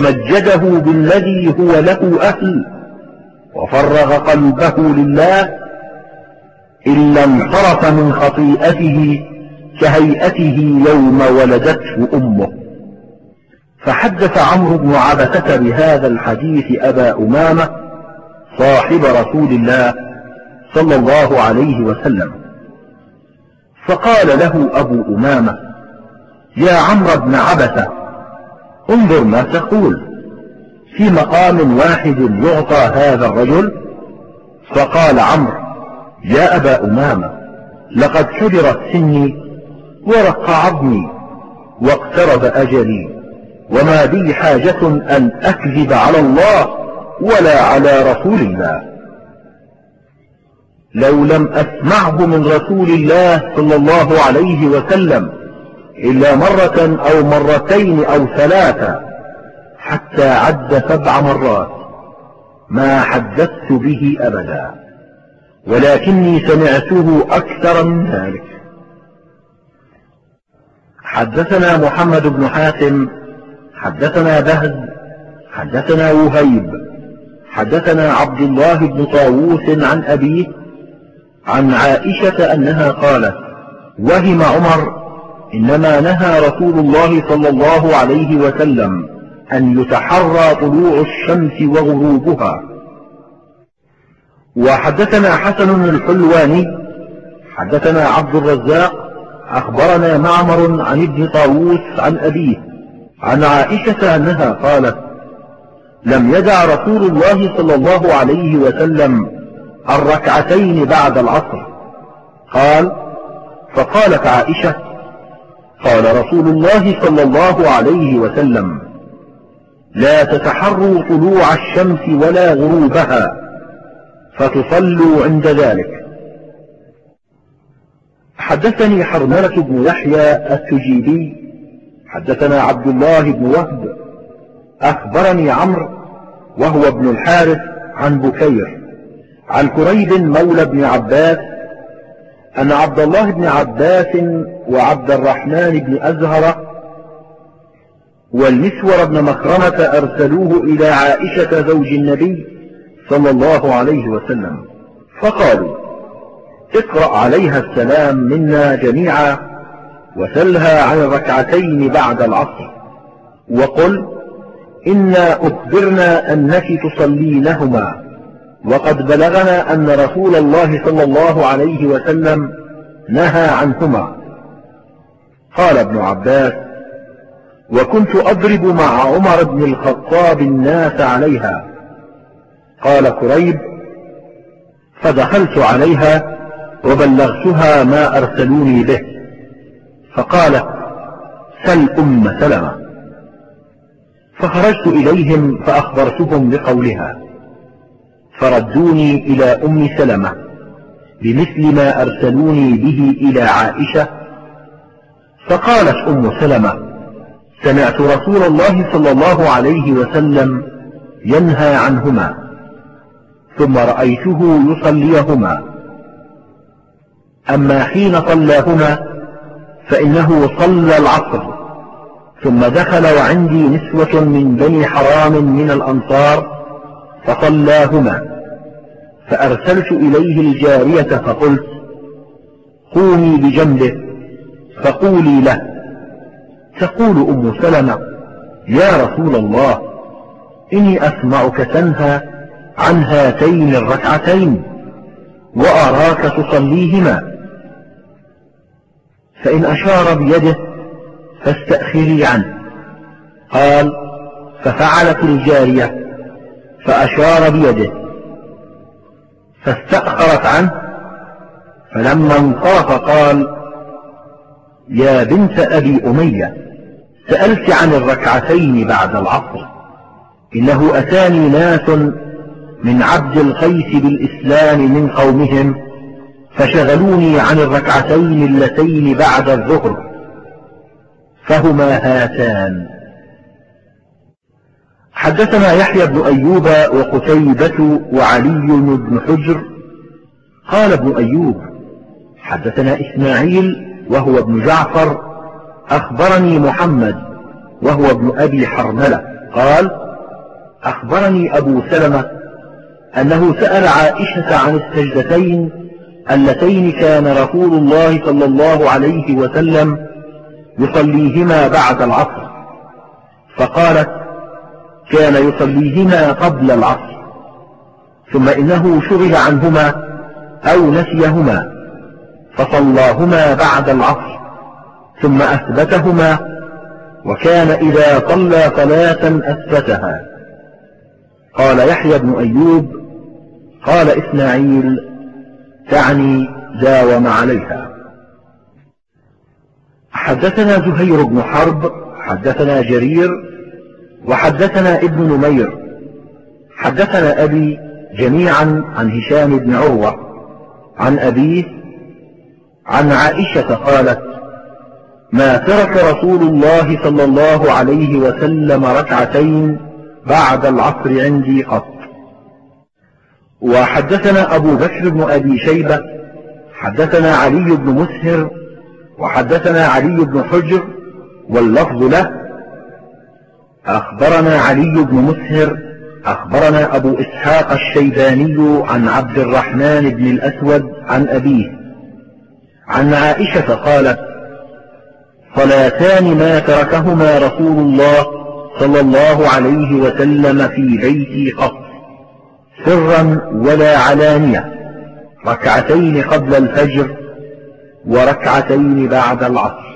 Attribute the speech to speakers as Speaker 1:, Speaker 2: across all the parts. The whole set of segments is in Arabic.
Speaker 1: مجده بالذي هو له أهل وفرغ قلبه لله إلا انصرف من خطيئته كهيئته يوم ولدته أمه. فحدث عمرو بن عبسة بهذا الحديث أبا أمامة صاحب رسول الله صلى الله عليه وسلم، فقال له أبو أمامة: يا عمرو بن عبسة، انظر ما تقول، في مقام واحد يعطى هذا الرجل؟ فقال عمرو: يا أبا أمامة، لقد كبرت سني ورق عظمي واقترب أجلي، وما بي حاجة أن أكذب على الله ولا على رسول الله. لو لم أسمعه من رسول الله صلى الله عليه وسلم إلا مرة أو مرتين أو ثلاثة حتى عد 7 مرات ما حدثت به أبدا، ولكني سمعته أكثر من ذلك. حدثنا محمد بن حاتم حدثنا بهز حدثنا وهيب حدثنا عبد الله بن طاووس عن أبيه عن عائشة أنها قالت: وهم عمر إنما نهى رسول الله صلى الله عليه وسلم أن يتحرى طلوع الشمس وغروبها. وحدثنا حسن الحلواني حدثنا عبد الرزاق أخبرنا معمر عن ابن طاووس عن أبيه عن عائشة أنها قالت: لم يدع رسول الله صلى الله عليه وسلم الركعتين بعد العصر. قال: فقالت عائشة: قال رسول الله صلى الله عليه وسلم: لا تتحروا طلوع الشمس ولا غروبها فتصلوا عند ذلك. حدثني حرملة بن يحيى التجيبي حدثنا عبد الله بن وهب أخبرني عمرو وهو ابن الحارث عن بكير عن كريب مولى بن عباس أن عبد الله بن عباس وعبد الرحمن بن أزهر والمسور بن مخرمة أرسلوه إلى عائشة زوج النبي صلى الله عليه وسلم، فقالوا: اقرأ عليها السلام منا جميعا وسلها عن الركعتين بعد العصر، وقل: إنا أخبرنا أنك تصلينهما، وقد بلغنا أن رسول الله صلى الله عليه وسلم نهى عنهما. قال ابن عباس: وكنت أضرب مع عمر بن الخطاب الناس عليها. قال كريب: فدخلت عليها وبلغتها ما أرسلوني به، فقالت: سل أم سلمة. فخرجت إليهم فأخبرتهم بقولها، فردوني إلى أم سلمة بمثل ما أرسلوني به إلى عائشة. فقالت أم سلمة: سمعت رسول الله صلى الله عليه وسلم ينهى عنهما، ثم رأيته يصليهما، أما حين صلاهما فإنه صلى العصر، ثم دخل وعندي نسوة من بني حرام من الأنصار فصلاهما، فأرسلت إليه الجارية فقلت: قومي بجنبه فقولي له. تقول أم سلمة: يا رسول الله، إني أسمعك تنهى عن هاتين الركعتين وأراك تصليهما، فإن أشار بيده فاستأخري عنه. قال: ففعلت الجارية فأشار بيده فاستأخرت عنه، فلما انصرف قال: يا بنت أبي أمية، سألت عن الركعتين بعد العصر، إنه أتاني ناس من عبد القيس بالإسلام من قومهم فشغلوني عن الركعتين اللتين بعد الظهر، فهما هاتان. حدثنا يحيى بن أيوب وقتيبة وعلي بن حجر قال ابن أيوب: حدثنا إسماعيل وهو ابن جعفر أخبرني محمد وهو ابن أبي حرملة قال: أخبرني أبو سلمة أنه سأل عائشة عن السجدتين اللتين كان رسول الله صلى الله عليه وسلم يصليهما بعد العصر، فقالت: كان يصليهما قبل العصر، ثم إنه شغل عنهما أو نسيهما فصلاهما بعد العصر ثم أثبتهما، وكان إذا صلى صلاة أثبتها. قال يحيى بن أيوب: قال إسماعيل: تعني داوم عليها. حدثنا زهير بن حرب حدثنا جرير وحدثنا ابن نمير حدثنا أبي جميعا عن هشام بن عروة عن أبيه عن عائشة قالت: ما ترك رسول الله صلى الله عليه وسلم ركعتين بعد العصر عندي قط. وحدثنا أبو بكر بن أبي شيبة حدثنا علي بن مسهر وحدثنا علي بن حجر واللفظ له: أخبرنا علي بن مسهر أخبرنا أبو إسحاق الشيباني عن عبد الرحمن بن الأسود عن أبيه عن عائشة قالت: صلاتان ما تركهما رسول الله صلى الله عليه وسلم في بيتي قط سرا ولا علانية، ركعتين قبل الفجر وركعتين بعد العصر.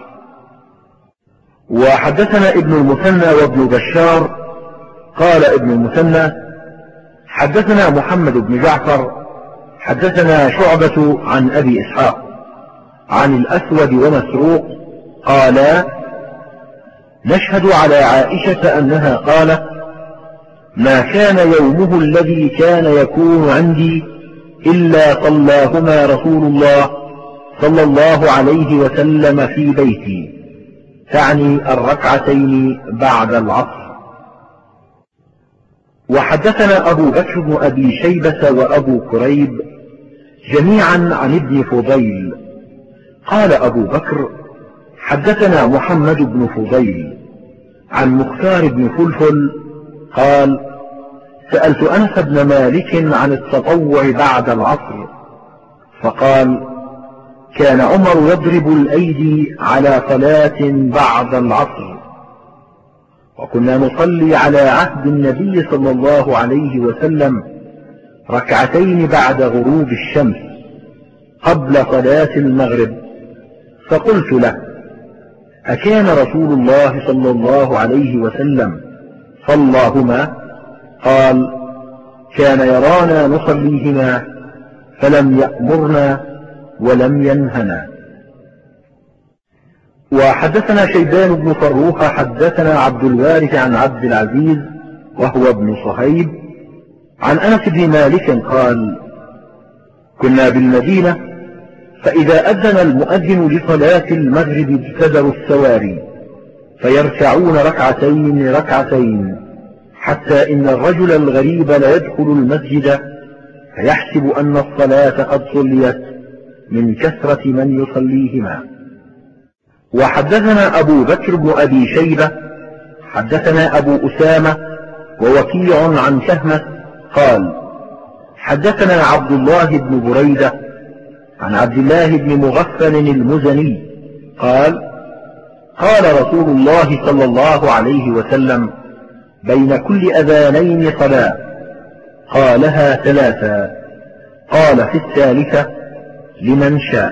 Speaker 1: وحدثنا ابن المثنى وابن بشار قال ابن المثنى: حدثنا محمد بن جعفر حدثنا شعبة عن أبي إسحاق عن الأسود ومسروق قالا: نشهد على عائشة أنها قالت: ما كان يومه الذي كان يكون عندي إلا صلاهما رسول الله صلى الله عليه وسلم في بيتي، تعني الركعتين بعد العصر. وحدثنا أبو بكر بن أبي شيبة وأبو كريب جميعا عن ابن فضيل قال أبو بكر: حدثنا محمد بن فضيل عن مختار بن فلفل قال: سألت أنس بن مالك عن التطوع بعد العصر، فقال: كان عمر يضرب الأيدي على صلاة بعد العصر، وكنا نصلي على عهد النبي صلى الله عليه وسلم ركعتين بعد غروب الشمس قبل صلاة المغرب. فقلت له: أكان رسول الله صلى الله عليه وسلم صلاهما؟ قال: كان يرانا نصليهما فلم يأمرنا ولم ينهنا. وحدثنا شيبان بن فروخ حدثنا عبد الوارث عن عبد العزيز وهو ابن صهيب عن أنس بن مالك قال: كنا بالمدينة فإذا أذن المؤذن لصلاة المغرب ابتدروا السواري فيركعون ركعتين ركعتين، حتى إن الرجل الغريب ليدخل المسجد فيحسب أن الصلاة قد صليت من كثرة من يصليهما. وحدثنا أبو بكر بن أبي شيبة حدثنا أبو أسامة ووكيع عن شهمة قال: حدثنا عبد الله بن بريدة عن عبد الله بن مغفل المزني قال: قال رسول الله صلى الله عليه وسلم: بين كل أذانين صلاة، قالها ثلاثا، قال في الثالثة: لمن شاء.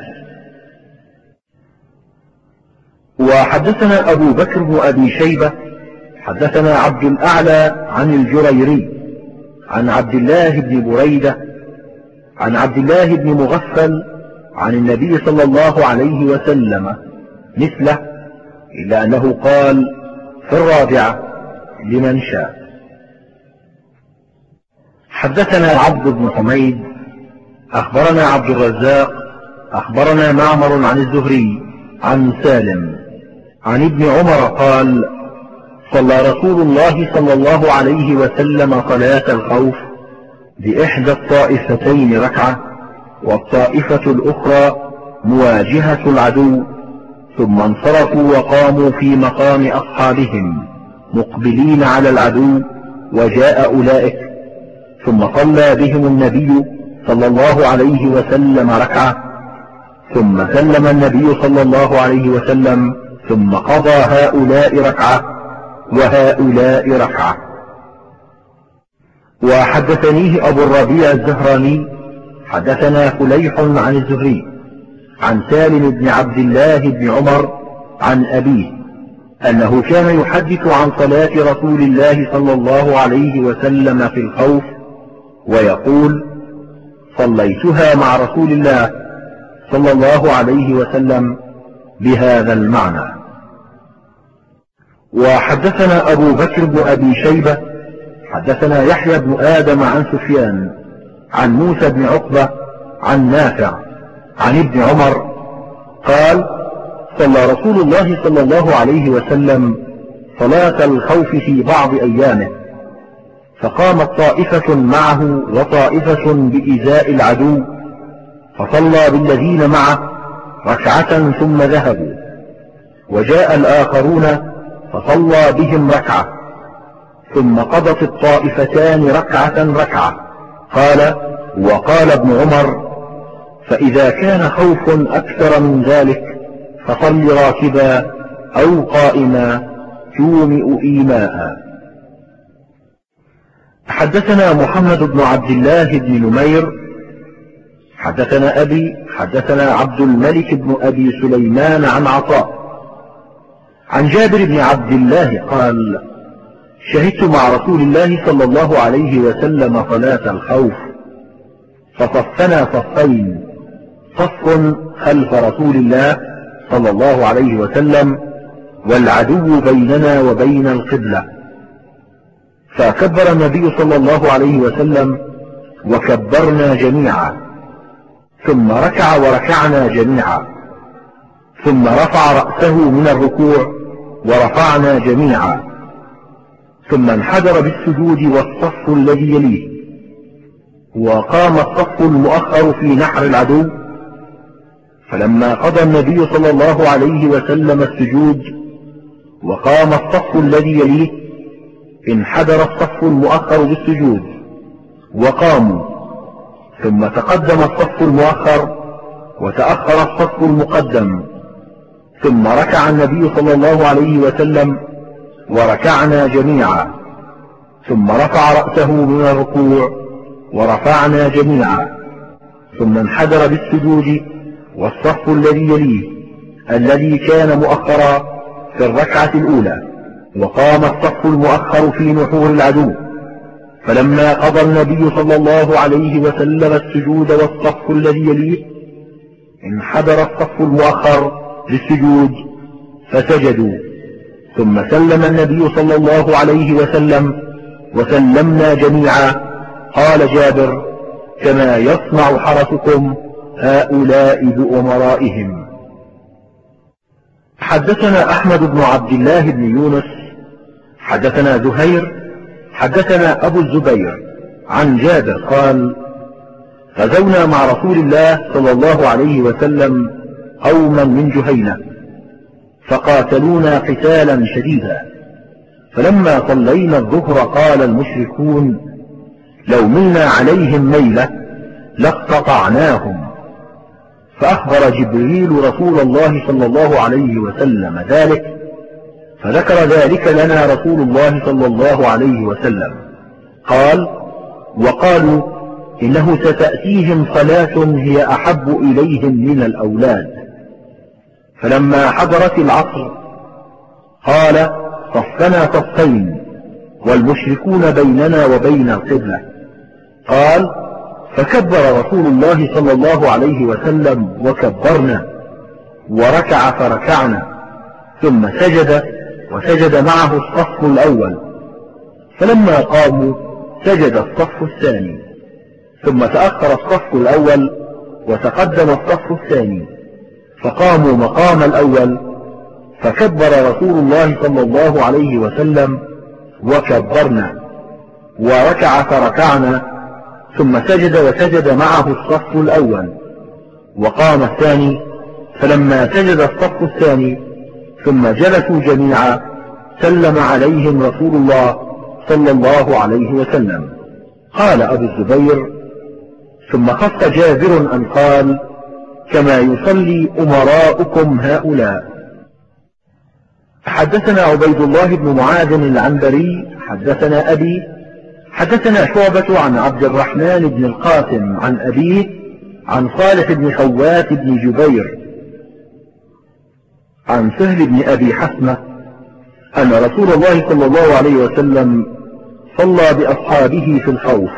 Speaker 1: وحدثنا أبو بكر بن أبي شيبة حدثنا عبد الأعلى عن الجريري عن عبد الله بن بريدة عن عبد الله بن مغفل عن النبي صلى الله عليه وسلم مثله، إلا أنه قال في الرابعة: لمن شاء. حدثنا عبد بن حميد أخبرنا عبد الرزاق أخبرنا معمر عن الزهري عن سالم عن ابن عمر قال: صلى رسول الله صلى الله عليه وسلم صلاة الخوف بإحدى الطائفتين ركعة، والطائفة الأخرى مواجهة العدو، ثم انصرفوا وقاموا في مقام أصحابهم مقبلين على العدو، وجاء أولئك، ثم صلى بهم النبي صلى الله عليه وسلم ركعة، ثم سلم النبي صلى الله عليه وسلم، ثم قضى هؤلاء ركعة وهؤلاء ركعة. وحدثنيه أبو الربيع الزهراني حدثنا فليح عن الزهري عن سالم بن عبد الله بن عمر عن أبيه أنه كان يحدث عن صلاة رسول الله صلى الله عليه وسلم في الخوف ويقول: صليتها مع رسول الله صلى الله عليه وسلم بهذا المعنى. وحدثنا أبو بكر بن أبي شيبة حدثنا يحيى بن آدم عن سفيان عن موسى بن عقبة عن نافع عن ابن عمر قال: صلى رسول الله صلى الله عليه وسلم صلاة الخوف في بعض أيامه، فقامت طائفة معه وطائفة بإزاء العدو، فصلى بالذين معه ركعة ثم ذهبوا، وجاء الآخرون فصلى بهم ركعة، ثم قضت الطائفتان ركعة. قال: وقال ابن عمر: فإذا كان خوف أكثر من ذلك فصل راكبا أو قائما تومئ إيماء. حدثنا محمد بن عبد الله بن نمير حدثنا أبي حدثنا عبد الملك بن أبي سليمان عن عطاء عن جابر بن عبد الله قال: شهدت مع رسول الله صلى الله عليه وسلم صلاة الخوف، فصفنا صفين، صف خلف رسول الله صلى الله عليه وسلم والعدو بيننا وبين القبلة، فكبر النبي صلى الله عليه وسلم وكبرنا جميعا، ثم ركع وركعنا جميعا، ثم رفع رأسه من الركوع ورفعنا جميعا، ثم انحدر بالسجود والصف الذي يليه، وقام الصف المؤخر في نحر العدو، فلما قضى النبي صلى الله عليه وسلم السجود وقام الصف الذي يليه انحدر الصف المؤخر بالسجود وقاموا، ثم تقدم الصف المؤخر وتأخر الصف المقدم، ثم ركع النبي صلى الله عليه وسلم وركعنا جميعا، ثم رفع رأسه من الركوع ورفعنا جميعا، ثم انحدر بالسجود والصف الذي يليه الذي كان مؤخرا في الركعة الأولى، وقام الصف المؤخر في نحور العدو، فلما قضى النبي صلى الله عليه وسلم السجود والصف الذي يليه انحدر الصف المؤخر للسجود فسجدوا، ثم سلم النبي صلى الله عليه وسلم وسلمنا جميعا. قال جابر: كما يصنع حرسكم هؤلاء بأمرائهم. حدثنا أحمد بن عبد الله بن يونس حدثنا زهير حدثنا أبو الزبير عن جابر قال: غزونا مع رسول الله صلى الله عليه وسلم قوما من جهينة، فقاتلونا قتالا شديدا، فلما صلينا الظهر قال المشركون: لو ملنا عليهم ميلة لاقتطعناهم، فأخبر جبريل رسول الله صلى الله عليه وسلم ذلك، فذكر ذلك لنا رسول الله صلى الله عليه وسلم، قال: وقالوا إنه ستأتيهم صلاة هي أحب إليهم من الأولاد. فلما حضرت العصر قال: صفنا صفين والمشركون بيننا وبين القبلة. قال: فكبر رسول الله صلى الله عليه وسلم وكبرنا، وركع فركعنا، ثم سجد وسجد معه الصف الأول، فلما قاموا سجد الصف الثاني، ثم تأخر الصف الأول وتقدم الصف الثاني، فقاموا مقام الأول، فكبر رسول الله صلى الله عليه وسلم وكبرنا، وركع فركعنا، ثم سجد وسجد معه الصف الأول، وقام الثاني، فلما سجد الصف الثاني ثم جلسوا جميعا، سلم عليهم رسول الله صلى الله عليه وسلم. قال أبو الزبير: ثم خص جابر أن قال: كما يصلي أمراؤكم هؤلاء. حدثنا عبيد الله بن معاذ العنبري حدثنا أبي حدثنا شعبة عن عبد الرحمن بن القاسم عن أبيه عن صالح بن خوات بن جبير عن سهل بن أبي حسمة أن رسول الله صلى الله عليه وسلم صلى بأصحابه في الخوف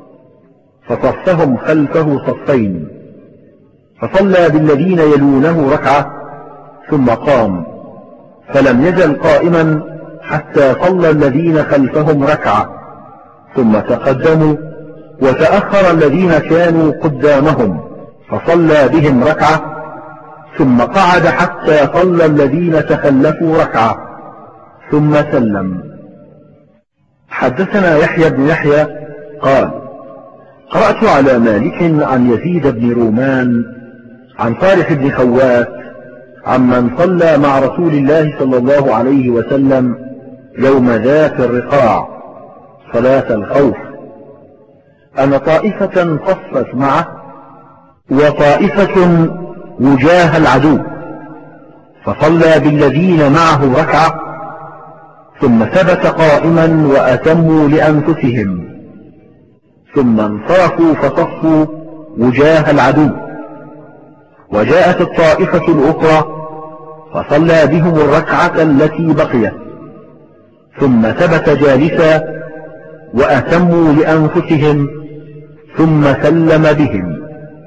Speaker 1: فصفهم خلفه صفين، فصلى بالذين يلونه ركعة ثم قام، فلم يزل قائما حتى صلى الذين خلفهم ركعة، ثم تقدموا وتأخر الذين كانوا قدامهم فصلى بهم ركعة، ثم قعد حتى صلى الذين تخلفوا ركعة ثم سلم. حدثنا يحيى بن يحيى قال: قرأت على مالك عن يزيد بن رومان عن صالح بن خوات عمن صلى مع رسول الله صلى الله عليه وسلم يوم ذات الرقاع صلاة الخوف أن طائفة صفت معه وطائفة وجاه العدو، فصلى بالذين معه ركعة ثم ثبت قائما وأتموا لأنفسهم، ثم انصرفوا فصفوا وجاه العدو، وجاءت الطائفة الأخرى فصلى بهم الركعة التي بقيت، ثم ثبت جالسا وأتموا لأنفسهم ثم سلم بهم.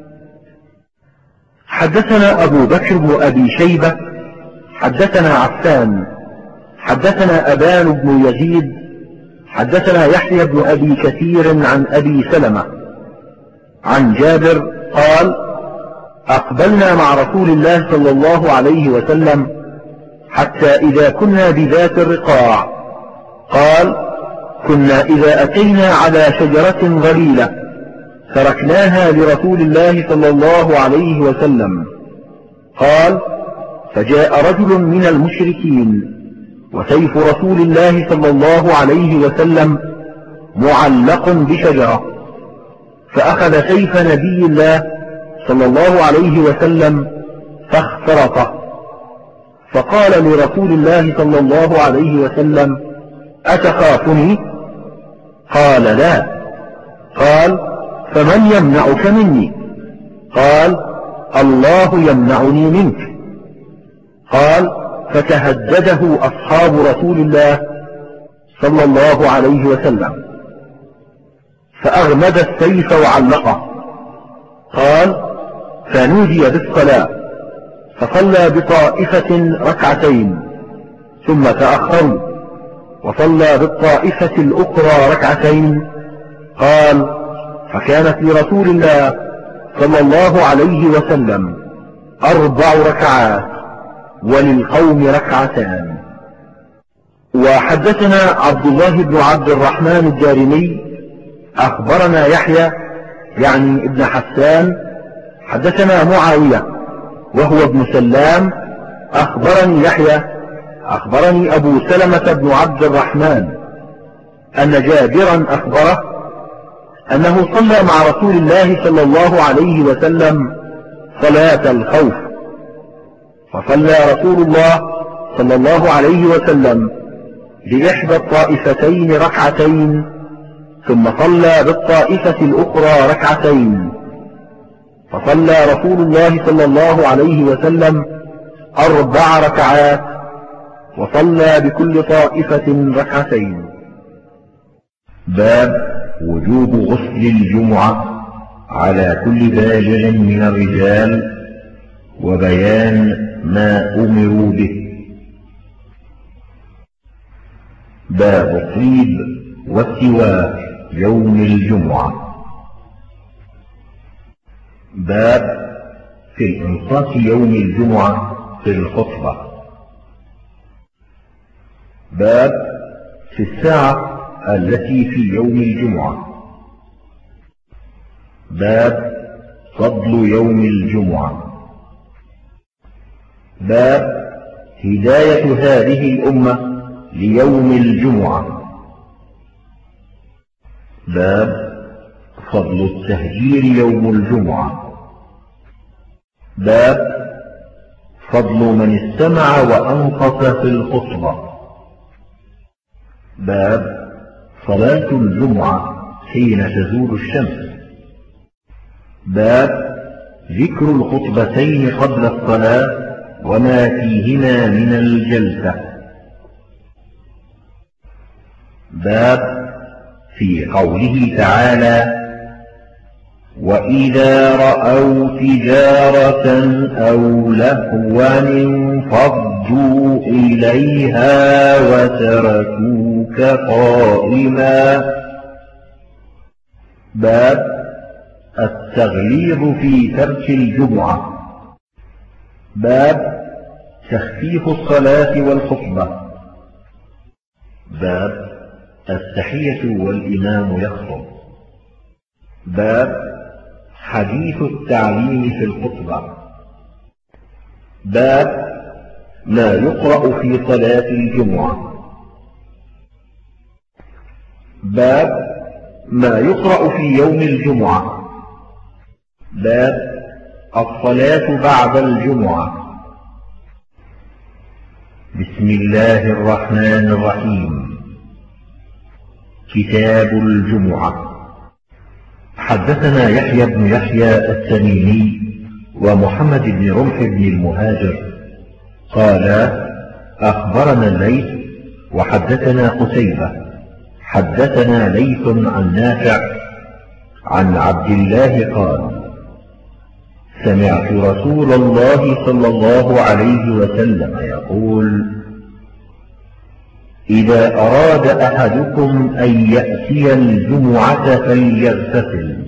Speaker 1: حدثنا أبو بكر بن أبي شيبة حدثنا عفان حدثنا أبان بن يزيد حدثنا يحيى بن أبي كثير عن أبي سلمة عن جابر قال: أقبلنا مع رسول الله صلى الله عليه وسلم حتى إذا كنا بذات الرقاع، قال: كنا إذا أتينا على شجرة ظليلة تركناها لرسول الله صلى الله عليه وسلم، قال: فجاء رجل من المشركين وسيف رسول الله صلى الله عليه وسلم معلق بشجرة، فأخذ سيف نبي الله صلى الله عليه وسلم فاخترطه، فقال لرسول الله صلى الله عليه وسلم: أتخافني؟ قال: لا. قال: فمن يمنعك مني؟ قال: الله يمنعني منك. قال: فتهدده أصحاب رسول الله صلى الله عليه وسلم، فأغمد السيف وعلقه. قال: فنودي بالصلاة، فصلى بطائفة ركعتين ثم تأخروا، وصلى بالطائفة الأخرى ركعتين. قال: فكانت لرسول الله صلى الله عليه وسلم 4 ركعات وللقوم ركعتان. وحدثنا عبد الله بن عبد الرحمن الدارمي أخبرنا يحيى يعني ابن حسان حدثنا معاوية وهو ابن سلام أخبرني يحيى أخبرني أبو سلمة بن عبد الرحمن أن جابرا أخبره أنه صلى مع رسول الله صلى الله عليه وسلم صلاة الخوف، فصلى رسول الله صلى الله عليه وسلم بإحدى الطائفتين ركعتين، ثم صلى بالطائفة الأخرى ركعتين، فصلى رسول الله صلى الله عليه وسلم 4 ركعات، وصلى بكل طائفة ركعتين.
Speaker 2: باب وجوب غسل الجمعة على كل بالغ من الرجال وبيان ما أمروا به. باب الطيب والسواك يوم الجمعة. باب في الإنصات يوم الجمعة في الخطبة. باب في الساعة التي في يوم الجمعة. باب فضل يوم الجمعة. باب هداية هذه الأمة ليوم الجمعة. باب فضل التهجير يوم الجمعة. باب فضل من استمع وأنصت في الخطبة. باب صلاة الجمعة حين تزول الشمس. باب ذكر الخطبتين قبل الصلاة وما فيهما من الجلسة. باب في قوله تعالى: وإذا رأوا تجارة أو لهوا انفضوا إليها وتركوك قائما. باب التغليظ في ترك الجمعة. باب تخفيف الصلاة والخطبة. باب التحية والإمام يخطب. باب حديث التعليم في الخطبة. باب ما يقرأ في صلاة الجمعة. باب ما يقرأ في يوم الجمعة. باب الصلاة بعد الجمعة. بسم الله الرحمن الرحيم. كتاب الجمعة. حدثنا يحيى بن يحيى التميمي ومحمد بن رمح بن المهاجر قال: أخبرنا الليث وحدثنا قتيبة حدثنا ليث عن نافع عن عبد الله قال: سمعت رسول الله صلى الله عليه وسلم يقول: إذا أراد أحدكم أن يأتي الجمعة فليغتسل.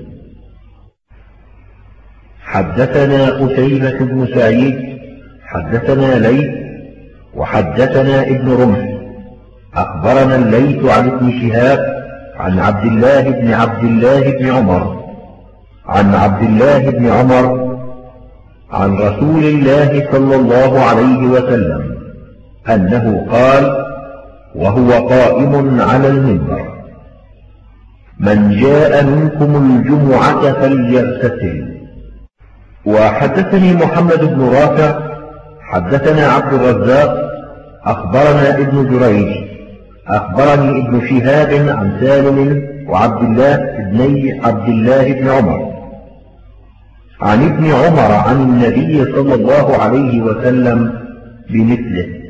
Speaker 2: حدثنا قتيبة بن سعيد حدثنا ليث وحدثنا ابن رمح أخبرنا الليث عن ابن شهاب عن عبد الله بن عمر عن عبد الله بن عمر عن رسول الله صلى الله عليه وسلم أنه قال وهو قائم على المنبر: من جاء منكم الجمعة فليغتسل. وحدثني محمد بن رافع حدثنا عبد الرزاق أخبرنا ابن جريج أخبرني ابن شهاب عن سالم وعبد الله بن بن عمر عن ابن عمر عن النبي صلى الله عليه وسلم بمثله.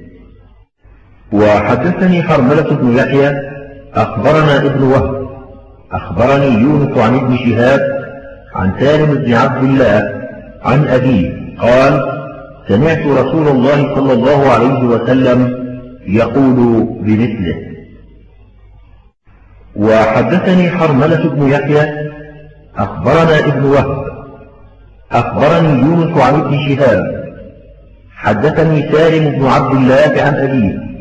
Speaker 2: وحدثني حرملة بن يحيى أخبرنا ابن وهب أخبرني يونس عن ابن شهاب عن سالم بن عبد الله عن أبيه قال: سمعت رسول الله صلى الله عليه وسلم يقول بمثله. وحدثني حرملة بن يحيى أخبرنا ابن وهب أخبرني يونس عن ابن شهاب حدثني سالم بن عبد الله عن أبيه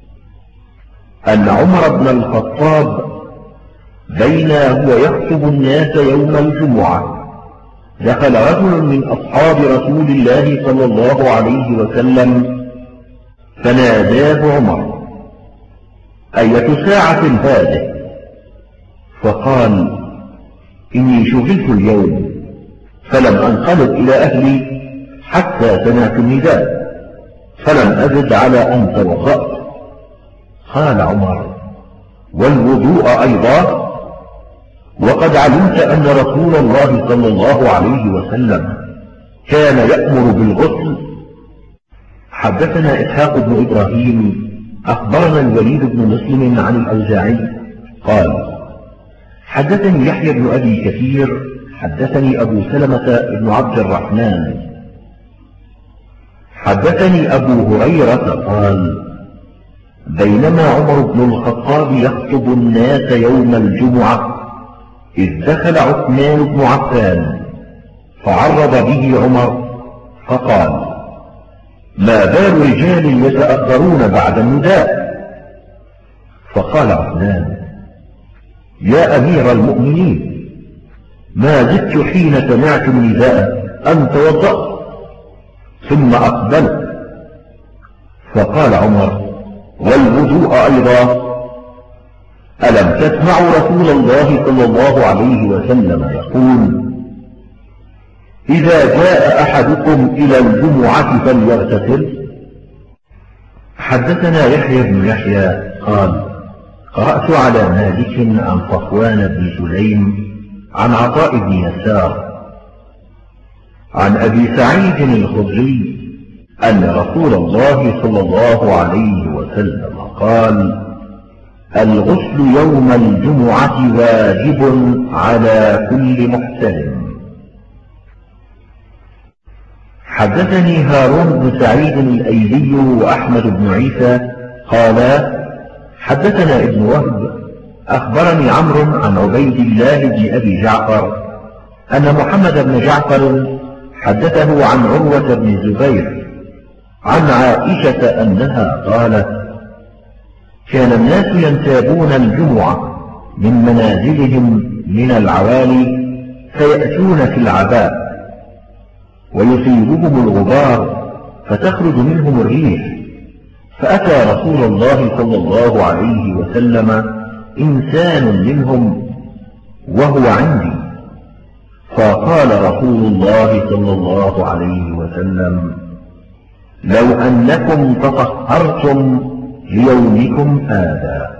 Speaker 2: أن عمر بن الخطاب بين هو يخطب الناس يوم الجمعة دخل رجل من أصحاب رسول الله صلى الله عليه وسلم فناداه عمر: أية ساعة هذه؟ فقال: إني شغلت اليوم فلم أنقلب إلى أهلي حتى سمعت النداء فلم أزد على أن توضأت. قال عمر: والوضوء أيضا؟ وقد علمت أن رسول الله صلى الله عليه وسلم كان يأمر بالغسل. حدثنا إسحاق بن إبراهيم أخبرنا الوليد بن مسلم عن الأوزاعي قال: حدثني يحيى بن أبي كثير حدثني أبو سلمة بن عبد الرحمن حدثني أبو هريرة قال: بينما عمر بن الخطاب يخطب الناس يوم الجمعة إذ دخل عثمان بن عفان فعرض به عمر فقال: ما بال رجال يتأخرون بعد النداء؟ فقال عثمان: يا أمير المؤمنين، ما زدت حين سمعت النداء أن توضأت ثم أقبلت. فقال عمر: والوضوء أيضا. ألم تسمعوا رسول الله صلى الله عليه وسلم يقول: إذا جاء أحدكم إلى الجمعة فليغتسل؟ حدثنا يحيى بن يحيى قال: قرأت على مالك عن صفوان بن سليم عن عطاء بن يسار عن أبي سعيد الخدري أن رسول الله صلى الله عليه وسلم قال: الغسل يوم الجمعة واجب على كل محتلم. حدثني هارون بن سعيد الأيلي وأحمد بن عيسى قالا: حدثنا ابن وهب أخبرني عمرو عن عبيد الله بن أبي جعفر أن محمد بن جعفر حدثه عن عروة بن الزبير عن عائشة أنها قالت: كان الناس ينتابون الجمعة من منازلهم من العوالي فيأتون في العباء ويصيبهم الغبار فتخرج منهم الريح، فأتى رسول الله صلى الله عليه وسلم إنسان منهم وهو عندي، فقال رسول الله صلى الله عليه وسلم: لو أنكم تطهرتم ليومكم هذا.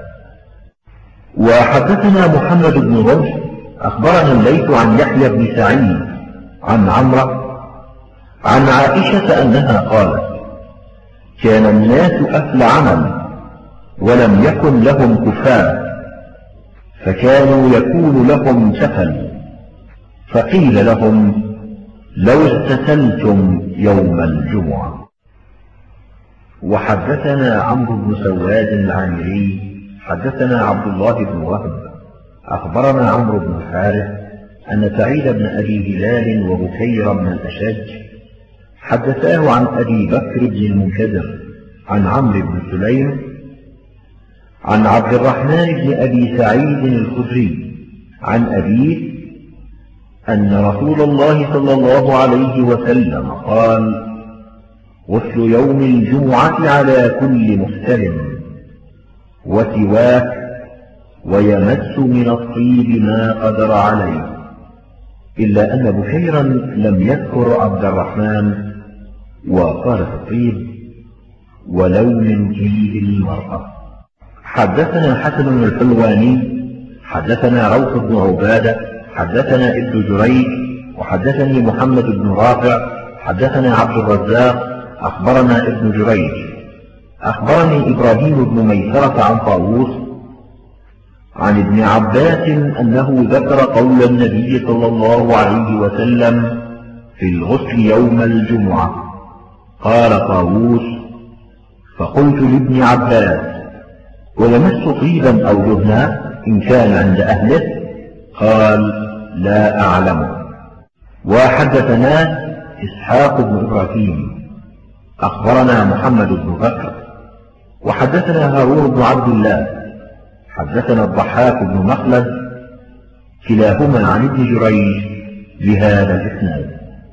Speaker 2: وحدثنا محمد بن رمح أخبرنا الليث عن يحيى بن سعيد عن عمرو عن عائشة أنها قالت: كان الناس أهل عمل ولم يكن لهم كفاة، فكانوا يكون لهم سفل، فقيل لهم: لو اغتسلتم يوم الجمعة. وحدثنا عمرو بن سواد العامري حدثنا عبد الله بن وهب أخبرنا عمرو بن الحارث أن سعيد بن أبي هلال وبكير بن الأشج حدثاه عن أبي بكر بن المنكدر عن عمرو بن سليم عن عبد الرحمن بن أبي سعيد الخدري عن أبيه أن رسول الله صلى الله عليه وسلم قال: غسل يوم الجمعة على كل محتلم، وسواك، ويمس من الطيب ما قدر عليه، إلا أن بكيرا لم يذكر عبد الرحمن، وقال في الطيب: ولو من جيد المرأة. حدثنا حسن بن الحلواني حدثنا روح بن عبادة حدثنا ابن جريج وحدثني محمد بن رافع حدثنا عبد الرزاق أخبرنا ابن جريج أخبرني إبراهيم بن ميسرة عن طاووس عن ابن عباس أنه ذكر قول النبي صلى الله عليه وسلم في الغسل يوم الجمعة. قال طاووس: فقلت لابن عباس: ويمس طيبا أو دهنا إن كان عند أهله؟ قال: لا أعلم. وحدثنا إسحاق بن إبراهيم أخبرنا محمد بن بكر وحدثنا هارون بن عبد الله حدثنا الضحاك بن مخلد كلاهما عن ابن جريج بهذا الإسناد.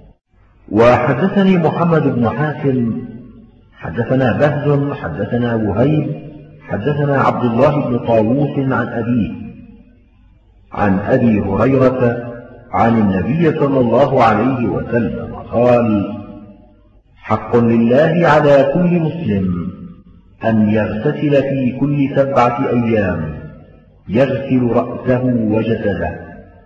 Speaker 2: وحدثني محمد بن حاتم حدثنا بهز حدثنا وهيب حدثنا عبد الله بن طاووس عن أبيه عن أبي هريرة عن النبي صلى الله عليه وسلم قال: حق لله على كل مسلم أن يغتسل في كل 7 أيام يغسل رأسه وجسده.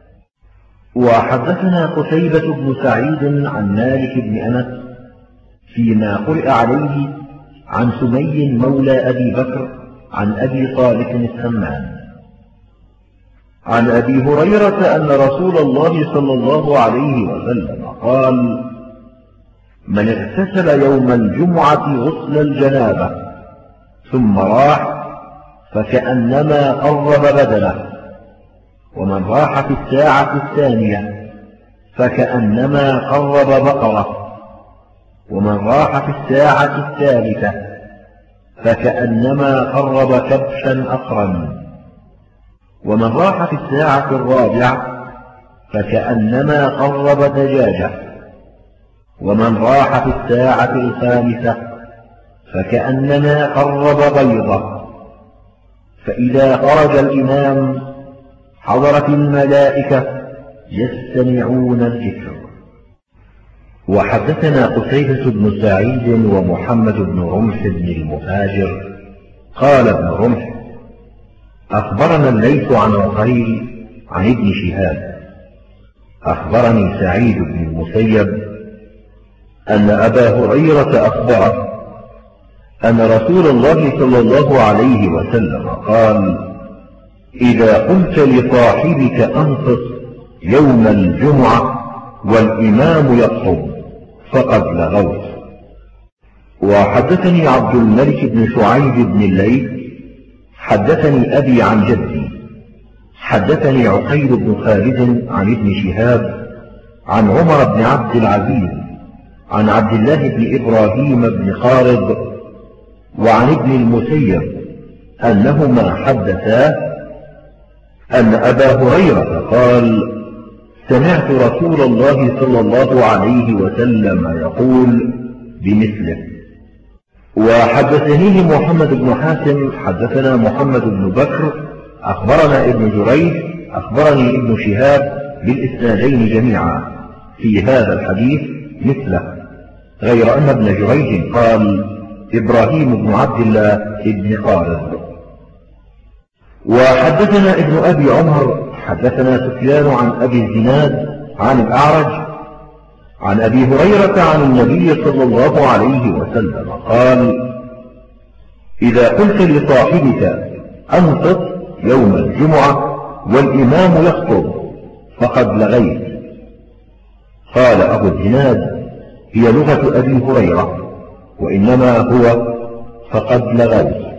Speaker 2: وحدثنا قتيبة بن سعيد عن مالك بن أنس فيما قرئ عليه عن سمي مولى أبي بكر عن أبي صالح السمان عن أبي هريرة أن رسول الله صلى الله عليه وسلم قال: من اغتسل يوم الجمعة غسل الجنابة ثم راح فكأنما قرب بدنه، ومن راح في الساعة الثانية فكأنما قرب بقرة، ومن راح في الساعة الثالثة فكأنما قرب كبشا أقرن، ومن راح في الساعة الرابعة فكأنما قرب دجاجة، ومن راح في الساعة الخامسة فكأنما قرب بيضة، فإذا خرج الإمام حضرت الملائكة يستمعون الذكر. وحدثنا قتيبة بن سعيد ومحمد بن رمح بن المهاجر قال ابن رمح أخبرنا الليث عن عقيل عن ابن شهاب أخبرني سعيد بن المسيب أن أبا هريرة أخبره أن رسول الله صلى الله عليه وسلم قال: إذا قلت لصاحبك أنصت يوم الجمعة والإمام يخطب فقد لغوت. وحدثني عبد الملك بن شعيب بن الليث حدثني أبي عن جدي حدثني عقيل بن خالد عن ابن شهاب عن عمر بن عبد العزيز عن عبد الله بن إبراهيم بن خالد وعن ابن المسيب أنهما حدثاه أن أبا هريرة قال: سمعت رسول الله صلى الله عليه وسلم يقول بمثله. وحدثنيه محمد بن حاتم حدثنا محمد بن بكر أخبرنا ابن جريج أخبرني ابن شهاب بالإسنادين جميعا في هذا الحديث مثله، غير أن ابن جريج قال إبراهيم بن عبد الله بن خالد. وحدثنا ابن أبي عمر حدثنا سفيان عن أبي الزناد عن الأعرج عن أبي هريرة عن النبي صلى الله عليه وسلم قال: إذا قلت لصاحبك أنصت يوم الجمعة والإمام يخطب فقد لغيت. قال أبو الزناد: هي لغة أبي هريرة، وإنما هو فقد لغوت.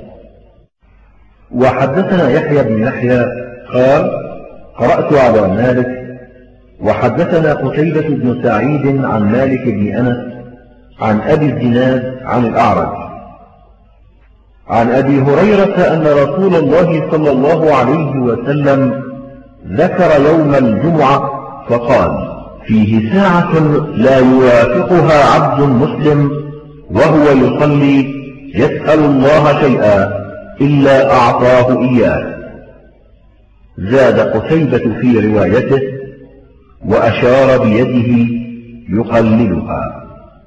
Speaker 2: وحدثنا يحيى بن يحيى قال: قرأت على مالك. وحدثنا قتيبة بن سعيد عن مالك بن أنس عن أبي الزناد عن الأعرج عن أبي هريرة أن رسول الله صلى الله عليه وسلم ذكر يوم الجمعة فقال: فيه ساعة لا يوافقها عبد مسلم وهو يصلي يسأل الله شيئا إلا أعطاه إياه. زاد قتيبة في روايته: وأشار بيده يقللها.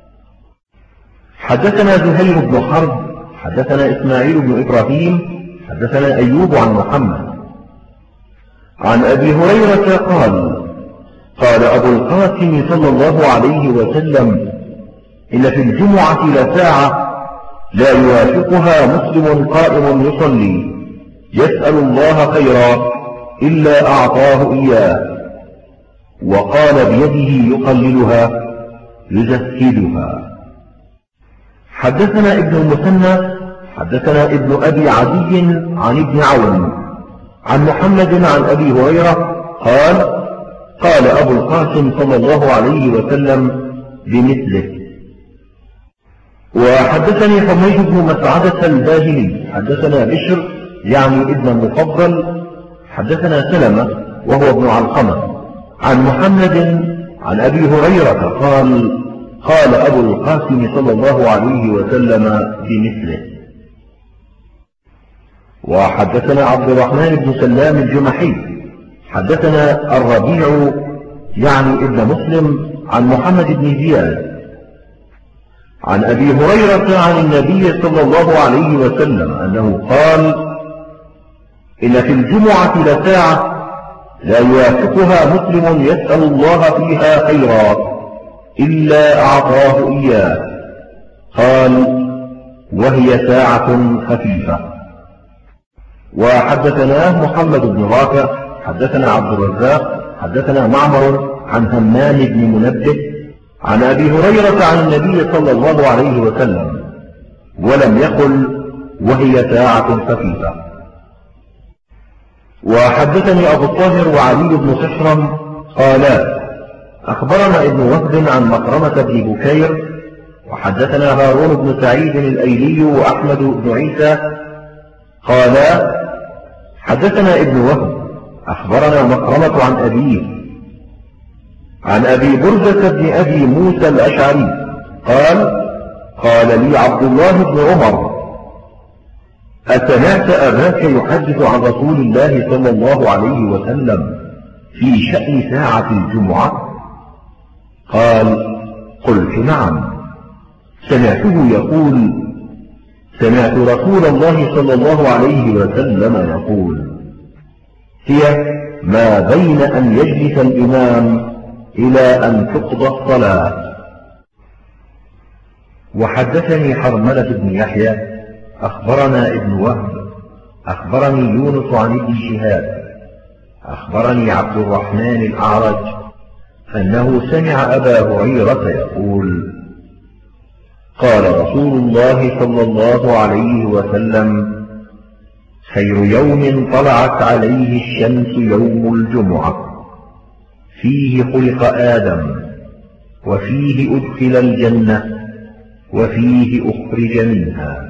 Speaker 2: حدثنا زهير بن حرب حدثنا إسماعيل بن إبراهيم حدثنا أيوب عن محمد عن أبي هريرة قال: قال أبو القاسم صلى الله عليه وسلم: إن في الجمعة لساعة لا يوافقها مسلم قائم يصلي يسأل الله خيرا إلا أعطاه إياه. وقال بيده يقللها يزكدها. حدثنا ابن المثنى حدثنا ابن أبي عدي عن ابن عون عن محمد عن أبي هريرة قال: قال أبو القاسم صلى الله عليه وسلم بمثله. وحدثني حميد بن مسعدة الباهلي حدثنا بشر يعني ابن المفضل حدثنا سلمة وهو ابن علقمة عن محمد عن أبي هريرة قال: قال أبو القاسم صلى الله عليه وسلم بمثله. وحدثنا عبد الرحمن بن سلام الجمحي حدثنا الربيع يعني ابن مسلم عن محمد بن زياد عن أبي هريرة عن النبي صلى الله عليه وسلم أنه قال: إن في الجمعة لساعة لا يوافقها مسلم يسأل الله فيها خيرا إلا أعطاه إياه. قال: وهي ساعة خفيفة. وحدثناه محمد بن رافع حدثنا عبد الرزاق حدثنا معمر عن همام بن منبه عن أبي هريرة عن النبي صلى الله عليه وسلم ولم يقل وهي ساعة خفيفة. وحدثني أبو الطاهر وعلي بن خشرم قالا: أخبرنا ابن وهب عن مكرمة بن بكير وحدثنا هارون بن سعيد الأيلي وأحمد بن عيسى قالا: حدثنا ابن وهب أخبرنا مكرمة عن أبيه عن أبي برزة بن أبي موسى الأشعري قال: قال لي عبد الله بن عمر: أسمعت أباك يحدث عن رسول الله صلى الله عليه وسلم في شأن ساعة الجمعة؟ قال: قلت: نعم، سمعته يقول: سمعت رسول الله صلى الله عليه وسلم يقول: هي ما بين أن يجلس الإمام إلى أن تقضى الصلاة. وحدثني حرملة بن يحيى أخبرنا ابن وهب أخبرني يونس عن ابن شهاب أخبرني عبد الرحمن الأعرج أنه سمع أبا هريرة يقول: قال رسول الله صلى الله عليه وسلم: خير يوم طلعت عليه الشمس يوم الجمعة، فيه خلق آدم، وفيه أدخل الجنة، وفيه أخرج منها.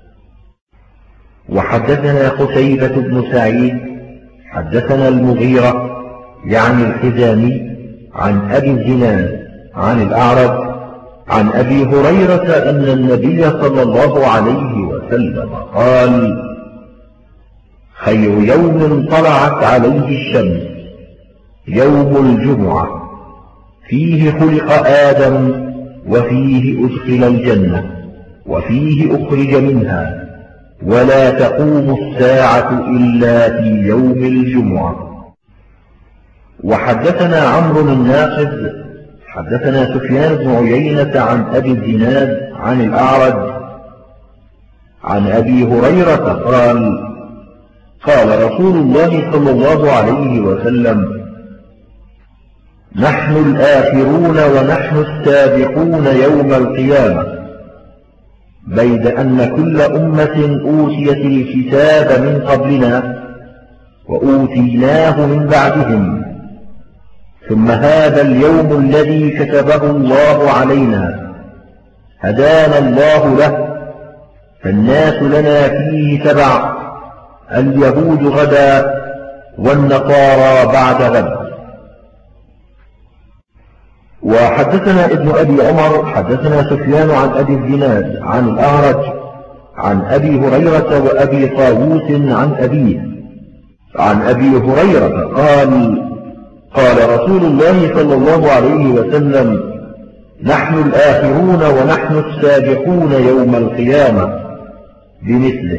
Speaker 2: وحدثنا قتيبة بن سعيد حدثنا المغيرة يعني الحزامي عن أبي الزناد عن الأعرج عن أبي هريرة أن النبي صلى الله عليه وسلم قال: خير يوم طلعت عليه الشمس يوم الجمعة، فيه خلق آدم، وفيه أدخل الجنة، وفيه أخرج منها، ولا تقوم الساعة إلا في يوم الجمعة. وحدثنا عمرو الناقد حدثنا سفيان بن عيينة عن أبي الزناد عن الأعرج عن أبي هريرة قال: قال رسول الله صلى الله عليه وسلم: نحن الآخرون ونحن السابقون يوم القيامة، بيد أن كل أمة أوتيت الكتاب من قبلنا وأوتيناه من بعدهم، ثم هذا اليوم الذي كتبه الله علينا هدانا الله له، فالناس لنا فيه تبع، اليهود غدا والنصارى بعد غد. وحدثنا ابن أبي عمر حدثنا سفيان عن أبي الزناد عن الأعرج عن أبي هريرة وأبي طاووس عن أبيه عن أبي هريرة قال: قال رسول الله صلى الله عليه وسلم: نحن الآخرون ونحن السابقون يوم القيامة، بمثله.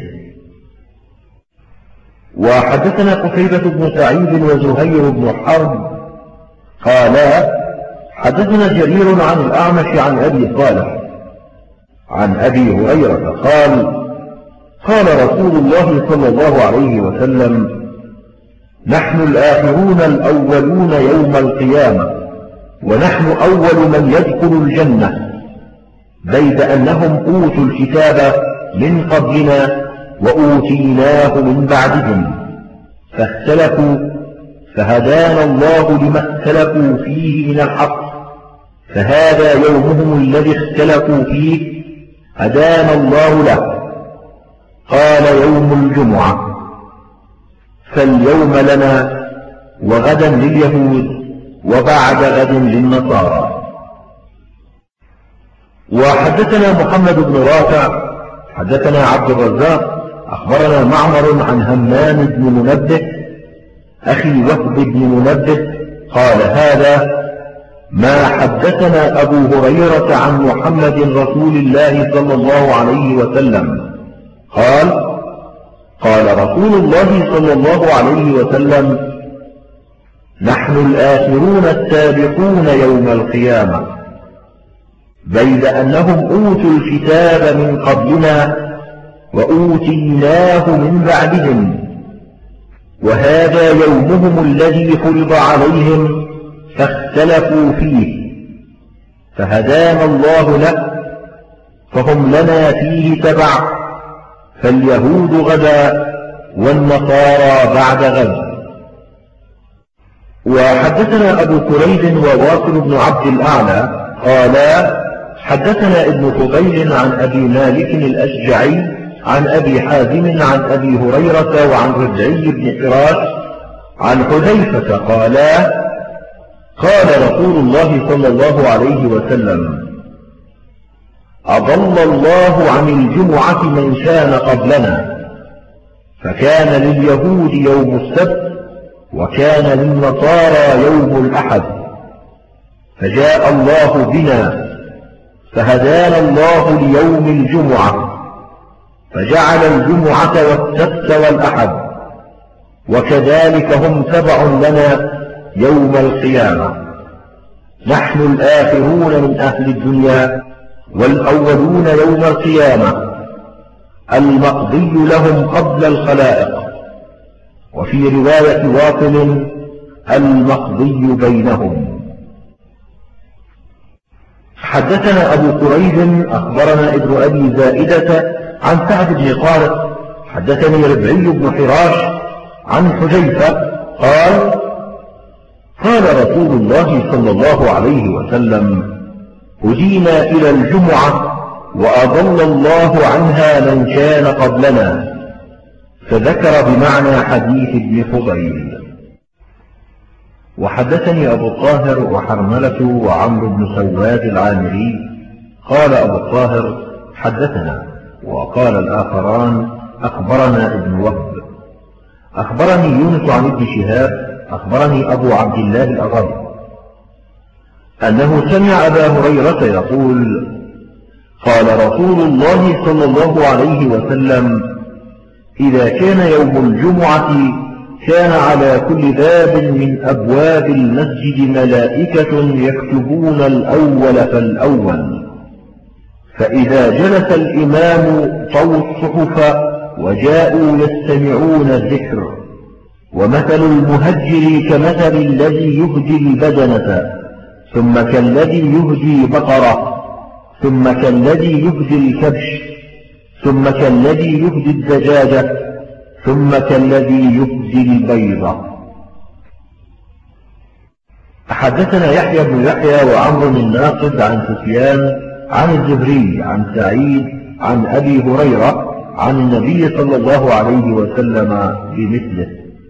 Speaker 2: وحدثنا قتيبة بن سعيد وزهير بن حرب قالا: حدثنا جرير عن الأعمش عن أبي صالح عن أبي هريرة قال: قال رسول الله صلى الله عليه وسلم: نحن الآخرون الأولون يوم القيامة، ونحن أول من يدخل الجنة، بيد أنهم أوتوا الكتاب من قبلنا وأوتيناه من بعدهم، فاختلفوا فهدانا الله لما اختلفوا فيه من الحق، فهذا يومهم الذي اختلفوا فيه هدانا الله له. قال: يوم الجمعة، فاليوم لنا وغدا لليهود وبعد غد للنصارى. وحدثنا محمد بن رافع حدثنا عبد الرزاق أخبرنا معمر عن همام بن منبه أخي وهب بن منبه قال: هذا ما حدثنا أبو هريرة عن محمد رسول الله صلى الله عليه وسلم قال: قال رسول الله صلى الله عليه وسلم: نحن الآخرون السابقون يوم القيامة، بيد أنهم أوتوا الكتاب من قبلنا وأوتيناه من بعدهم، وهذا يومهم الذي فرض عليهم فاختلفوا فيه، فهدانا الله له، فهم لنا فيه تبع، فاليهود غدا والنصارى بعد غد. وحدثنا أبو كريب وواصل بن عبد الأعلى قالا: حدثنا ابن فضيل عن أبي مالك الأشجعي عن أبي حازم عن أبي هريرة وعن ربعي بن فراش عن حذيفة قالا: قال رسول الله صلى الله عليه وسلم: أضل الله عن الجمعة من كان قبلنا، فكان لليهود يوم السبت وكان للنصارى يوم الأحد، فجاء الله بنا فهدانا الله ليوم الجمعة، فجعل الجمعة والسبت والأحد، وكذلك هم تبع لنا يوم القيامة. نحن الآخرون من أهل الدنيا والأولون يوم القيامة، المقضي لهم قبل الخلائق، وفي رواية واصل المقضي بينهم. حدثنا أبو قريب أخبرنا ابن أبي زائدة عن سعد بن طارق حدثني ربعي بن حراش عن حذيفة قال: قال رسول الله صلى الله عليه وسلم: هدينا إلى الجمعة وأضل الله عنها من كان قبلنا، فذكر بمعنى حديث ابن فضيل. وحدثني أبو الطاهر وحرملة وعمرو بن سواد العامري قال أبو الطاهر: حدثنا، وقال الآخران: أخبرنا ابن وهب. أخبرني يونس عن ابن شهاب أخبرني أبو عبد الله الأغر أنه سمع أبا هريرة يقول: قال رسول الله صلى الله عليه وسلم: إذا كان يوم الجمعة كان على كل باب من أبواب المسجد ملائكة يكتبون الأول فالأول، فإذا جلس الإمام طووا الصحف وجاءوا يستمعون الذكر. ومثل المهجر كمثل الذي يهدي البدنة ثم كالذي يهدي بقرة ثم كالذي يهدي الكبش ثم كالذي يهدي الدجاجة ثم كالذي يهدي البيضة. حدثنا يحيى بن يحيى وعمرو الناقد عن سفيان عن الزهري عن سعيد عن أبي هريرة عن النبي صلى الله عليه وسلم بمثله.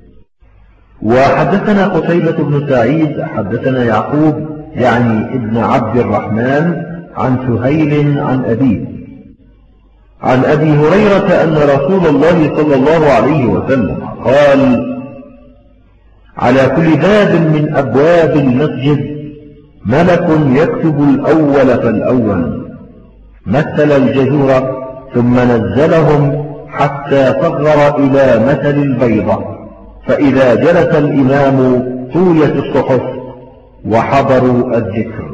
Speaker 2: وحدثنا قتيبة بن سعيد حدثنا يعقوب يعني ابن عبد الرحمن عن سهيل عن أبيه عن أبي هريرة أن رسول الله صلى الله عليه وسلم قال: على كل باب من أبواب المسجد ملك يكتب الأول فالأول، مثل الجزور ثم نزلهم حتى صغر إلى مثل البيضة، فإذا جلس الإمام طويت الصحف وحضروا الذكر.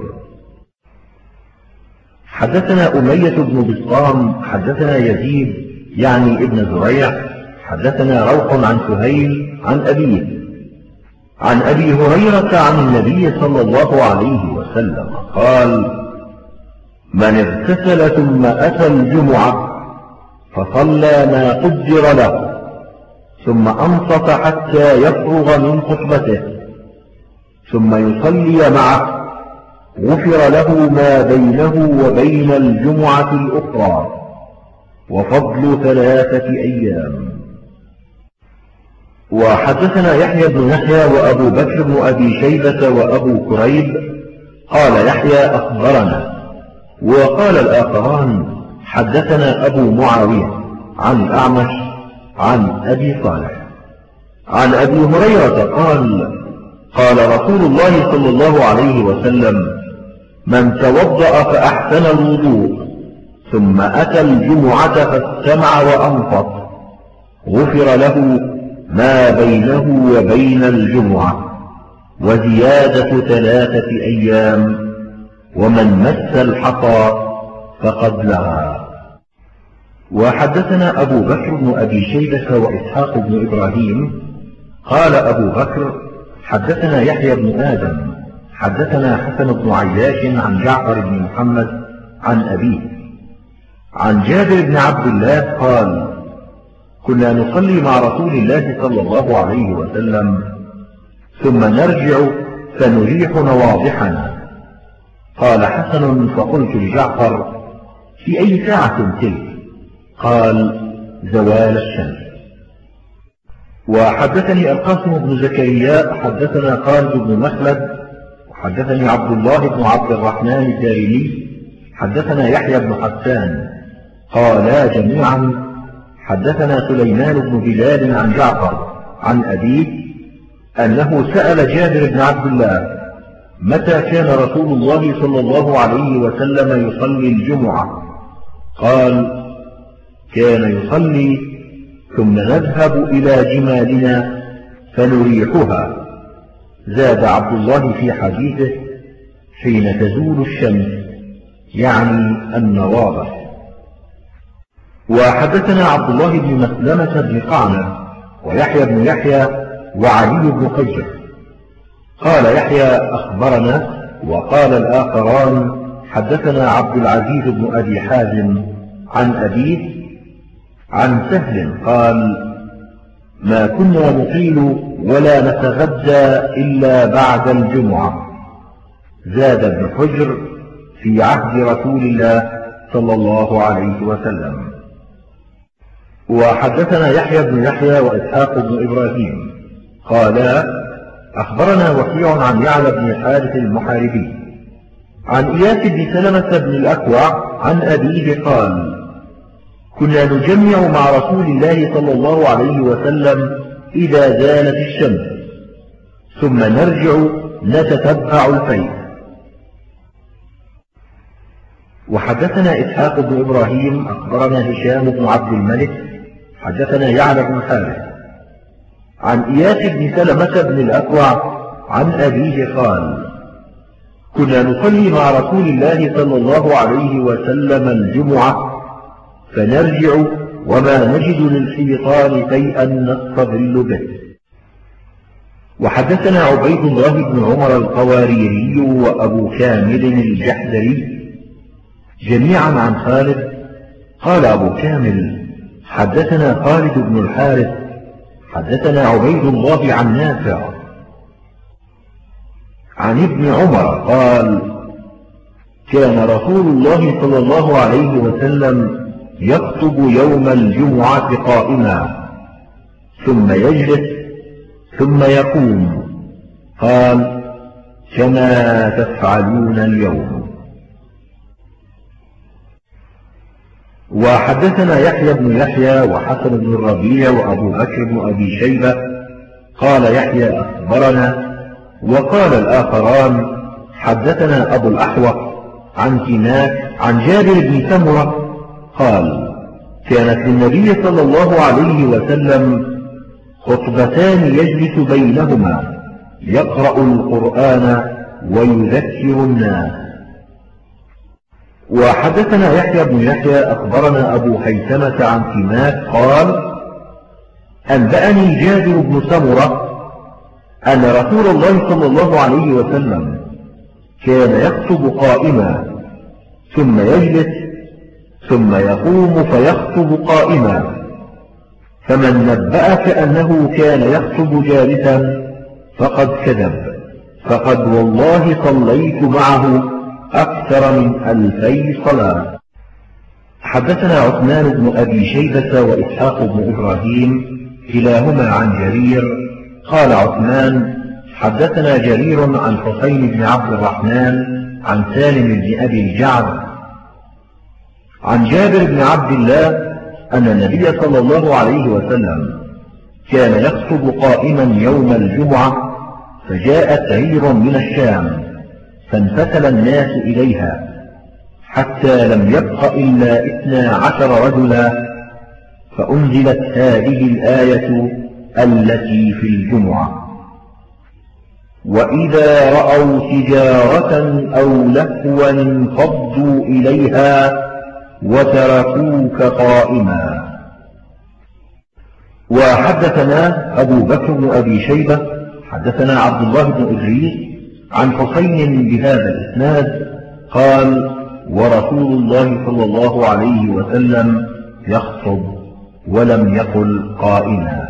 Speaker 2: حدثنا أمية بن بسطام حدثنا يزيد يعني ابن زريع حدثنا روح عن سهيل عن أبيه عن أبي هريرة عن النبي صلى الله عليه وسلم قال: من اغتسل ثم أتى الجمعة فصلى ما قدر له ثم أنصت حتى يفرغ من خطبته ثم يصلي معه غفر له ما بينه وبين الجمعة الأخرى، وفضل 3 أيام. وحدثنا يحيى بن يحيى وأبو بكر بن أبي شيبة وأبو كريب قال يحيى أخبرنا، وقال الآخران حدثنا أبو معاوية عن الأعمش عن أبي صالح عن أبي هريرة قال: قال رسول الله صلى الله عليه وسلم: من توضأ فأحسن الوضوء ثم أتى الجمعة فاستمع وأنصت غفر له ما بينه وبين الجمعة، وزيادة 3 أيام، ومن مس الحصى فقد لغى. وحدثنا أبو بكر بن أبي شيبة وإسحاق بن إبراهيم قال أبو بكر: حدثنا يحيى بن آدم حدثنا حسن بن عياش عن جعفر بن محمد عن أبيه عن جابر بن عبد الله قال: كنا نصلي مع رسول الله صلى الله عليه وسلم ثم نرجع فنريح نواضحنا. قال حسن: فقلت لجعفر: في أي ساعة تلك؟ قال: زوال الشمس. وحدثني القاسم بن زكريا حدثنا خالد بن مخلد وحدثني عبد الله بن عبد الرحمن الدارمي حدثنا يحيى بن حسان قالا جميعا حدثنا سليمان بن بلال عن جعفر عن أبيه أنه سأل جابر بن عبد الله متى كان رسول الله صلى الله عليه وسلم يصلي الجمعة؟ قال كان يصلي ثم نذهب إلى جمالنا فنريحها. زاد عبد الله في حديثه حين تزول الشمس، يعني النواضح. وحدثنا عبد الله بن مسلمة بن قعنة ويحيى بن يحيى وعلي بن حجر. قال يحيى أخبرنا، وقال الآخران حدثنا عبد العزيز بن أبي حازم عن أبيه عن سهل قال ما كنا نطيل ولا نتغدى إلا بعد الجمعة. زاد ابن حجر في عهد رسول الله صلى الله عليه وسلم. وحدثنا يحيى بن يحيى وإسحاق بن إبراهيم قالا أخبرنا وكيع عن يعلى بن الحارث المحاربي عن إياس بن سلمة بن الأكوع عن أبيه قال كنا نجمع مع رسول الله صلى الله عليه وسلم إذا زالت الشمس ثم نرجع نتتبع الفيء. وحدثنا إسحاق بن إبراهيم أخبرنا هشام بن عبد الملك حدثنا يعلى بن الحارث عن إياس بن سلمة بن الأكوع عن أبيه قال كنا نصلي مع رسول الله صلى الله عليه وسلم الجمعة فنرجع وما نجد للحيطان شيئا نستظل به. وحدثنا عبيد الله بن عمر القواريري وأبو كامل الجحدري جميعا عن خالد قال أبو كامل حدثنا خالد بن الحارث حدثنا عبيد الله عن نافع عن ابن عمر قال كان رسول الله صلى الله عليه وسلم يخطب يوم الجمعة قائما ثم يجلس ثم يقوم. قال كما تفعلون اليوم. وحدثنا يحيى بن يحيى وحسن بن الربيع وأبو بكر بن أبي شيبة قال يحيى أخبرنا، وقال الآخران حدثنا أبو الأحوص عن سماك عن جابر بن سمرة قال كانت للنبي صلى الله عليه وسلم خطبتان يجلس بينهما يقرأ القرآن ويذكر الناس. وحدثنا يحيى بن يحيى أخبرنا أبو حيثمة عن سماك قال أنبأني جابر بن سمرة أن رسول الله صلى الله عليه وسلم كان يخطب قائما ثم يجلس ثم يقوم فيخطب قائما، فمن نبأك أنه كان يخطب جالسا فقد كذب، فقد والله صليت معه أكثر من 2000 صلاة. حدثنا عثمان بن أبي شيبة وإسحاق بن إبراهيم كلاهما عن جرير قال عثمان حدثنا جرير عن حسين بن عبد الرحمن عن سالم بن أبي الجعد عن جابر بن عبد الله أن النبي صلى الله عليه وسلم كان يخطب قائما يوم الجمعة فجاءت عير من الشام فانفتل الناس إليها حتى لم يبق إلا 12 رجلا، فأنزلت هذه الآية التي في الجمعة وإذا رأوا تجارة أو لهوا انفضوا إليها وتركوك قائما. وحدثنا أبو بكر بن أبي شيبة حدثنا عبد الله بن إدريس عن حسين بهذا الإسناد قال ورسول الله صلى الله عليه وسلم يخطب ولم يقل قائما.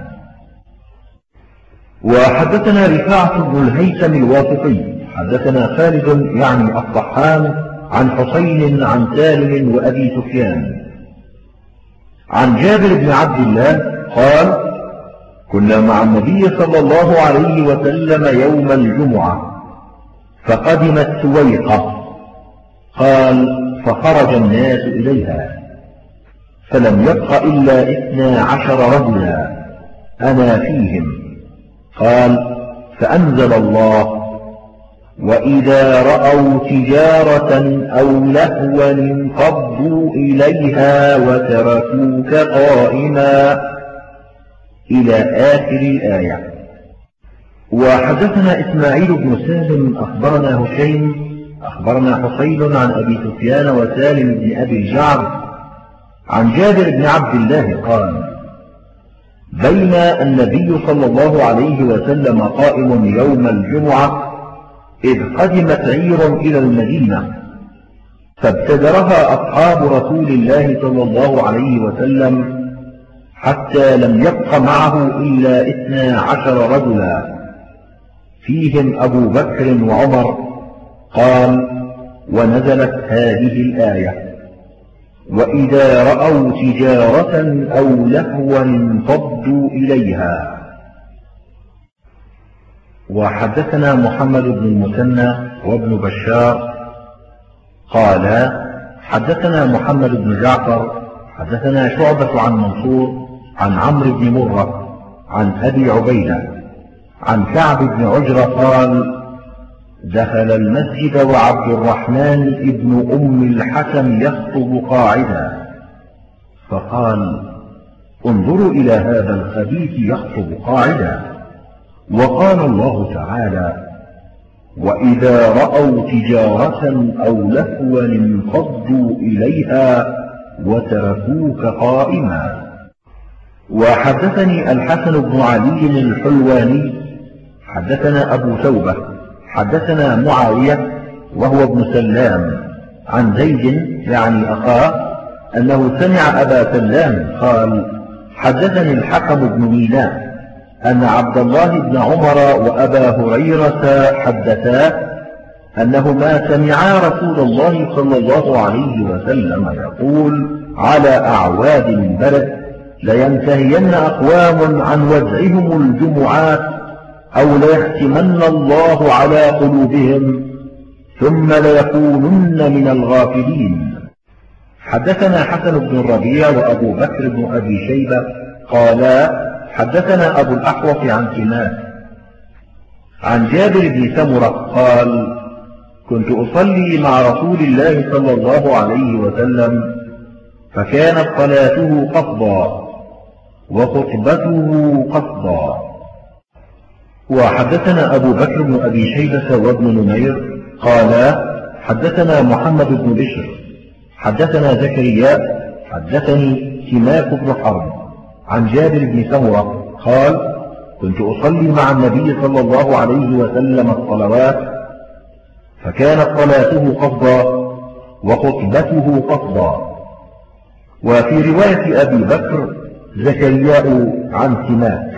Speaker 2: وحدثنا رفاعة بن الهيثم الواسطي حدثنا خالد يعني الطحان عن حسين عن سالم وأبي سفيان عن جابر بن عبد الله قال كنا مع النبي صلى الله عليه وسلم يوم الجمعة فقدمت سويقة قال فخرج الناس إليها، فلم يبق إلا 12 رجلا أنا فيهم. قال: فأنزل الله: وإذا رأوا تجارة أو لهوا انفضوا إليها وتركوك قائما، إلى آخر الآية. وحدثنا إسماعيل بن سالم أخبرنا هشيم أخبرنا حصيل عن أبي سفيان وسالم بن أبي الجعد عن جابر بن عبد الله قال: بين النبي صلى الله عليه وسلم قائم يوم الجمعة إذ قدمت عير إلى المدينة، فابتدرها أصحاب رسول الله صلى الله عليه وسلم حتى لم يبق معه إلا 12 رجلا، فيهم أبو بكر وعمر. قال: ونزلت هذه الآية: وإذا رأوا تجارة أو لهوا انفضوا إليها. وحدثنا محمد بن المثنى وابن بشار قالا: حدثنا محمد بن جعفر حدثنا شعبة عن منصور عن عمرو بن مرة عن أبي عبيدة عن كعب بن عجرة قال: دخل المسجد وعبد الرحمن ابن أم الحكم يخطب قاعدا، فقال: انظروا إلى هذا الخبيث يخطب قاعدا. وقال الله تعالى: وإذا رأوا تجارة أو لهوا انفضوا إليها وتركوك قائما. وحدثني الحسن بن علي الحلواني حدثنا أبو توبة حدثنا معاوية وهو ابن سلام عن زيد يعني أخاه أنه سمع أبا سلام قال: حدثني الحكم بن ميناء أن عبد الله بن عمر وأبا هريرة حدثا أنهما سمعا رسول الله صلى الله عليه وسلم يقول على أعواد البلد: لينتهين أقوام عن وزعهم الجمعات أو ليختمن الله على قلوبهم ثم ليكونن من الغافلين. حدثنا حسن بن الربيع وأبو بكر بن أبي شيبة قالا: حدثنا أبو الأحوص عن سماك عن جابر بن سمرة قال: كنت أصلي مع رسول الله صلى الله عليه وسلم فكانت صلاته قصدا وخطبته قصدا. وحدثنا أبو بكر بن أبي شيبة وابن نمير قالا: حدثنا محمد بن بشر حدثنا زكريا حدثني سماك بن حرب عن جابر بن سمرة قال: كنت أصلي مع النبي صلى الله عليه وسلم الصلوات فكانت صلاته قصدا وخطبته قصدا. وفي رواية أبي بكر زكريا عن سماك.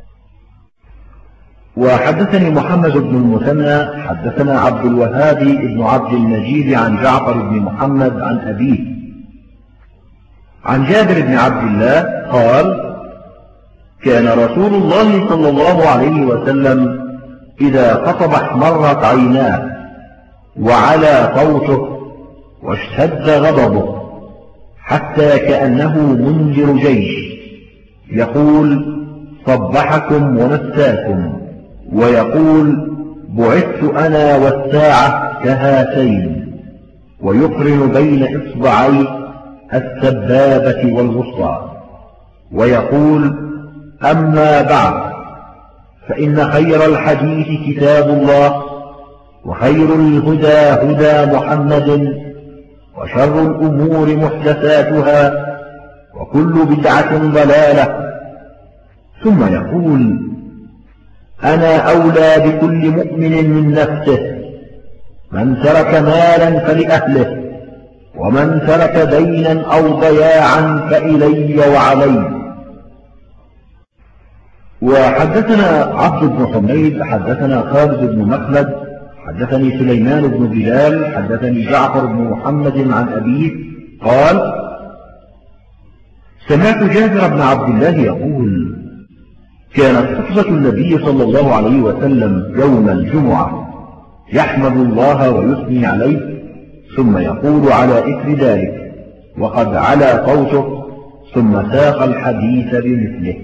Speaker 2: وحدثني محمد بن المثنى حدثنا عبد الوهاب بن عبد المجيد عن جعفر بن محمد عن أبيه عن جابر بن عبد الله قال: كان رسول الله صلى الله عليه وسلم إذا خطب احمرت عيناه وعلى صوته واشتد غضبه حتى كأنه منذر جيش، يقول: صبحكم ومساكم، ويقول: بعثت أنا والساعة كهاتين، ويقرن بين إصبعي السبابة والوسطى، ويقول: أما بعد، فإن خير الحديث كتاب الله، وخير الهدى هدى محمد، وشر الأمور محدثاتها، وكل بدعة ضلالة. ثم يقول: أنا أولى بكل مؤمن من نفسه، من ترك مالا فلأهله، ومن ترك دينا أو ضياعا فإلي وعلي. وحدثنا عبد بن حميد حدثنا خالد بن مخلد حدثني سليمان بن بلال حدثني جعفر بن محمد عن أبيه قال: سمعت جابر بن عبد الله يقول: كانت خطبة النبي صلى الله عليه وسلم يوم الجمعة يحمد الله ويثني عليه ثم يقول على إثر ذلك وقد علا صوته، ثم ساق الحديث بمثله.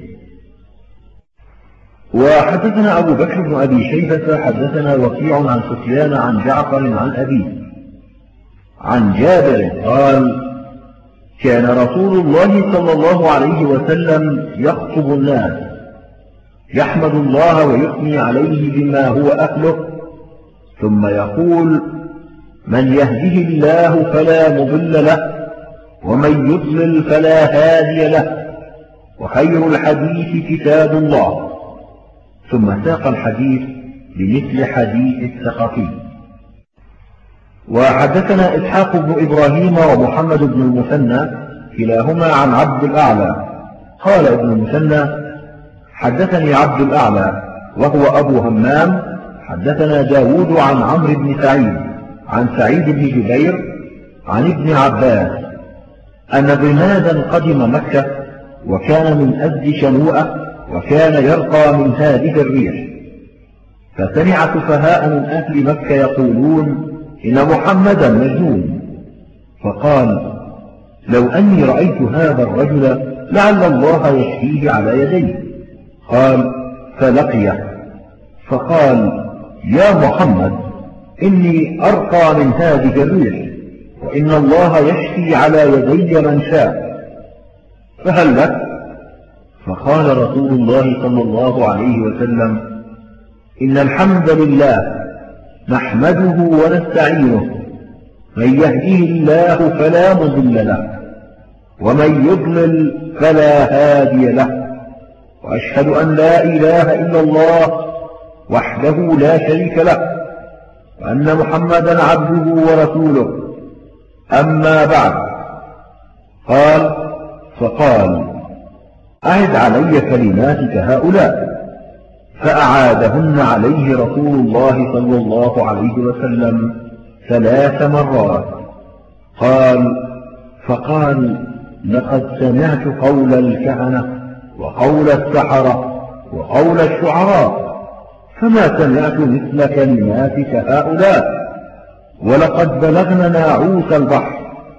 Speaker 1: وحدثنا أبو بكر بن أبي شيبة حدثنا وكيع عن سفيان عن جعفر عن أبيه عن جابر قال: كان رسول الله صلى الله عليه وسلم يخطب الناس يحمد الله ويثني عليه بما هو أهله، ثم يقول: من يهده الله فلا مضل له، ومن يضلل فلا هادي له، وخير الحديث كتاب الله. ثم ساق الحديث بمثل حديث الثقفي. وحدثنا إسحاق بن إبراهيم ومحمد بن المثنى كلاهما عن عبد الأعلى قال ابن المثنى: حدثني عبد الأعلى وهو أبو همام حدثنا داود عن عمرو بن سعيد عن سعيد بن جبير عن ابن عباس أن ضمادا قدم مكة وكان من أزد شنوءة، وكان يرقى من هذه الريح، فسمع سفهاء من أهل مكة يقولون: إن محمدا مجنون، فقال: لو أني رأيت هذا الرجل لعل الله يشفيه على يديه. قال: فلقيه فقال: يا محمد، إني أرقى من هذه الريح، وإن الله يشفي على يدي من شاء، فهل لك؟ فقال رسول الله صلى الله عليه وسلم: إن الحمد لله نحمده ونستعينه، من يهديه الله فلا مضل له، ومن يضلل فلا هادي له، وأشهد أن لا إله إلا الله وحده لا شريك له، وأن محمدا عبده ورسوله، أما بعد. قال: فقال: أعد علي كلماتك هؤلاء، فأعادهن عليه رسول الله صلى الله عليه وسلم 3 مرات. قال: فقال: لقد سمعت قول الكهنة وقول السحرة وقول الشعراء، فما سمعت مثل كلماتك هؤلاء، ولقد بلغنا ناعوس البحر.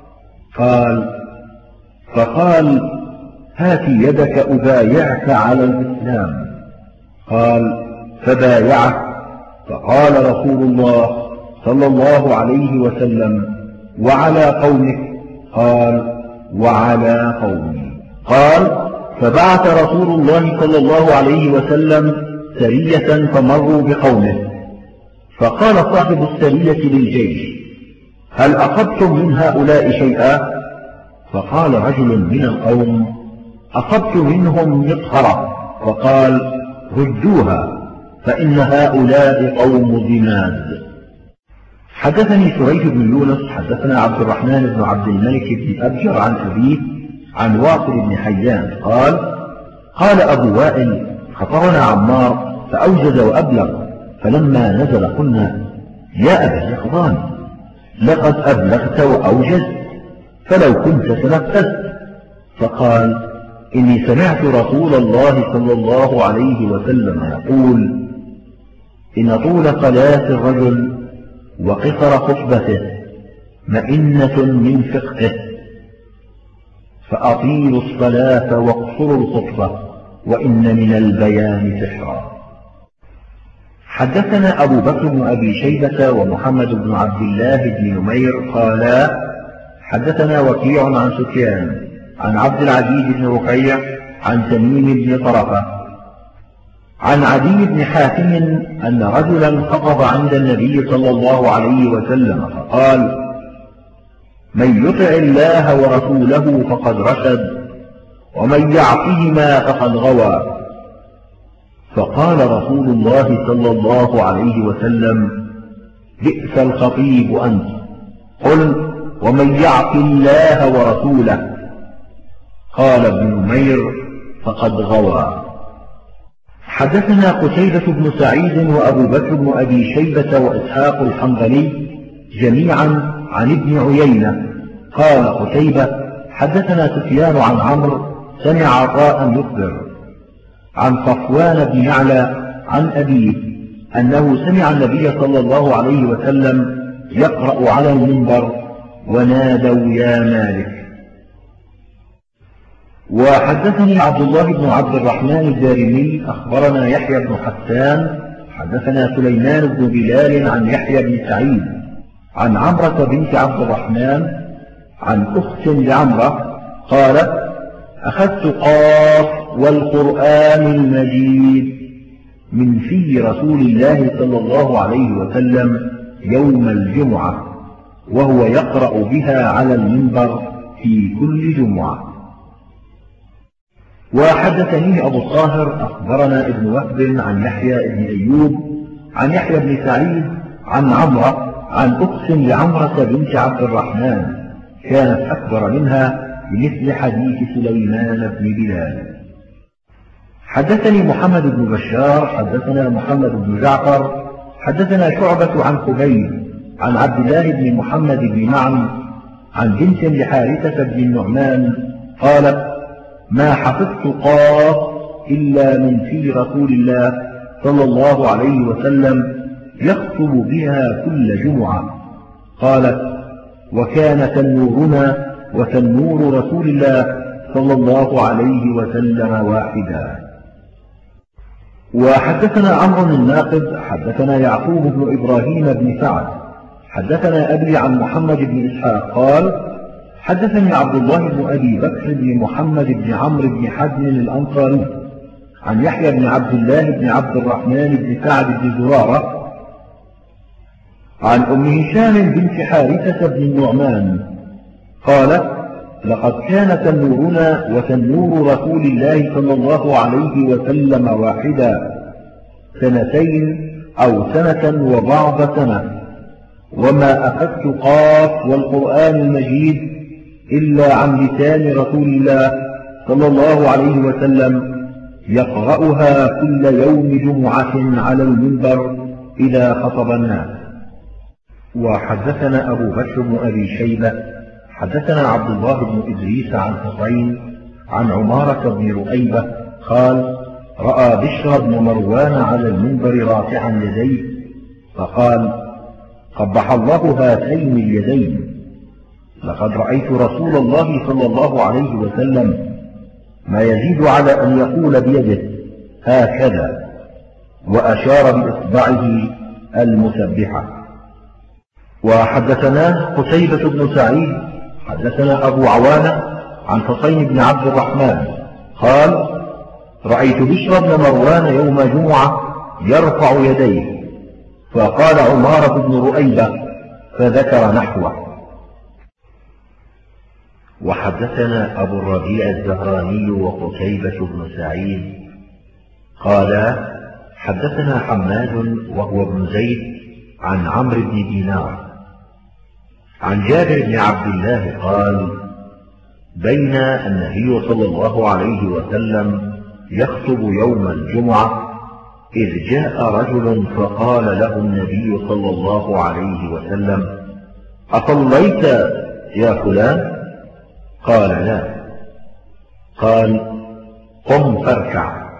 Speaker 1: فقال: هات يدك أبايعك على الإسلام. قال: فبايعه. فقال رسول الله صلى الله عليه وسلم: وعلى قومك؟ قال: وعلى قومي. قال: فبعث رسول الله صلى الله عليه وسلم سرية فمروا بقومه، فقال صاحب السرية للجيش: هل أصبتم من هؤلاء شيئا؟ فقال رجل من القوم: أصبت منهم مطهرة. فقال: ردوها، فإن هؤلاء قوم ضماد. حدثني سريج بن يونس حدثنا عبد الرحمن بن عبد الملك بن أبجر عن أبيه عن واصل بن حيان قال أبو وائل: خطرنا عمار فأوجز وأبلغ، فلما نزل قلنا: يا أبا اليقظان، لقد أبلغت وأوجزت، فلو كنت تنفست. فقال: إني سمعت رسول الله صلى الله عليه وسلم يقول: إن طول صلاة الرجل وقصر خطبته مئنة من فقهه، فأطيلوا الصلاة واقصروا الخطبة، وإن من البيان سحرا. حدثنا أبو بكر بن أبي شيبة ومحمد بن عبد الله بن نمير قالا: حدثنا وكيع عن سفيان عن عبد العزيز بن رقيع عن تميم بن طرفة عن عدي بن حاتم أن رجلا خطب عند النبي صلى الله عليه وسلم فقال: من يطع الله ورسوله فقد رشد، ومن يعصهما فقد غوى. فقال رسول الله صلى الله عليه وسلم: بئس الخطيب أنت. قل: ومن يعص الله ورسوله؟ قال ابن نمير: فقد غوى. حدثنا قتيبة بن سعيد وأبو بكر بن أبي شيبة وإسحاق الحنظلي جميعا عن ابن عيينة قال قتيبة: حدثنا سفيان عن عمرو سمع عطاء يخبر عن صفوان بن يعلى عن أبيه أنه سمع النبي صلى الله عليه وسلم
Speaker 2: يقرأ على المنبر: ونادوا يا مالك. وحدثني عبد الله بن عبد الرحمن الدارمي أخبرنا يحيى بن حسان حدثنا سليمان بن بلال عن يحيى بن سعيد عن عمرة بنت عبد الرحمن عن أخت لعمرة قالت: أخذت قاف والقرآن المجيد من في رسول الله صلى الله عليه وسلم يوم الجمعة وهو يقرأ بها على المنبر في كل جمعة. وحدثني أبو الطاهر أخبرنا ابن وهب عن يحيى بن أيوب عن يحيى بن سعيد عن عمرة عن أخت لعمرة بنت عبد الرحمن كانت أكبر منها بمثل حديث سليمان بن بلال. حدثني محمد بن بشار حدثنا محمد بن جعفر حدثنا شعبة عن خبيب عن عبد الله بن محمد بن معن عن بنت لحارثة بن النعمان قالت: ما حفظت قاف إلا من في رسول الله صلى الله عليه وسلم يخطب بها كل جمعة. قالت: وكان تنورنا وتنور رسول الله صلى الله عليه وسلم واحدا. وحدثنا عمرو الناقد حدثنا يعقوب بن إبراهيم بن سعد حدثنا أبي عن محمد بن إسحاق قال: حدثني عبد الله بن أبي بكر بن محمد بن عمرو بن حزم الأنصاري عن يحيى بن عبد الله بن عبد الرحمن بن سعد بن زرارة عن أم هشام بنت حارثة بن النعمان قالت: لقد كان تنورنا وتنور رسول الله صلى الله عليه وسلم واحدا 2 أو 1 وبعض سنة، وما أخذت قاف والقرآن المجيد إلا عن لسان رسول الله صلى الله عليه وسلم يقرأها كل يوم جمعة على المنبر إذا خطب الناس. وحدثنا أبو بكر بن أبي شيبة حدثنا عبد الله بن إدريس عن حسين عن عمارة بن رؤيبة قال: رأى بشر بن مروان على المنبر رافعا يديه فقال: قبح الله هاتين اليدين، لقد رأيت رسول الله صلى الله عليه وسلم ما يزيد على أن يقول بيده هكذا، وأشار بإصبعه المسبحة. وحدثنا قتيبة بن سعيد حدثنا أبو عوانة عن حسين بن عبد الرحمن قال: رأيت بشر بن مروان يوم جمعة يرفع يديه، فقال عمارة بن رؤيبة فذكر نحوه.
Speaker 1: وحدثنا أبو الربيع الزهراني وقتيبة بن سعيد قالا: حدثنا حماد وهو ابن زيد عن عمرو بن دينار عن جابر بن عبد الله قال: بين النبي صلى الله عليه وسلم يخطب يوم الجمعة إذ جاء رجل فقال له النبي صلى الله عليه وسلم: أصليت يا فلان؟ قال: لا. قال: قم فاركع.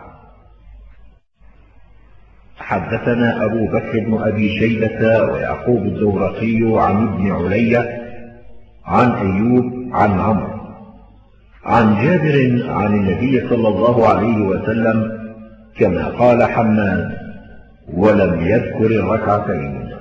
Speaker 1: حدثنا أبو بكر بن أبي شيبة ويعقوب الدورقي عن ابن علية عن أيوب عن عمرو عن جابر عن النبي صلى الله عليه وسلم كما قال حماد، ولم يذكر الركعتين.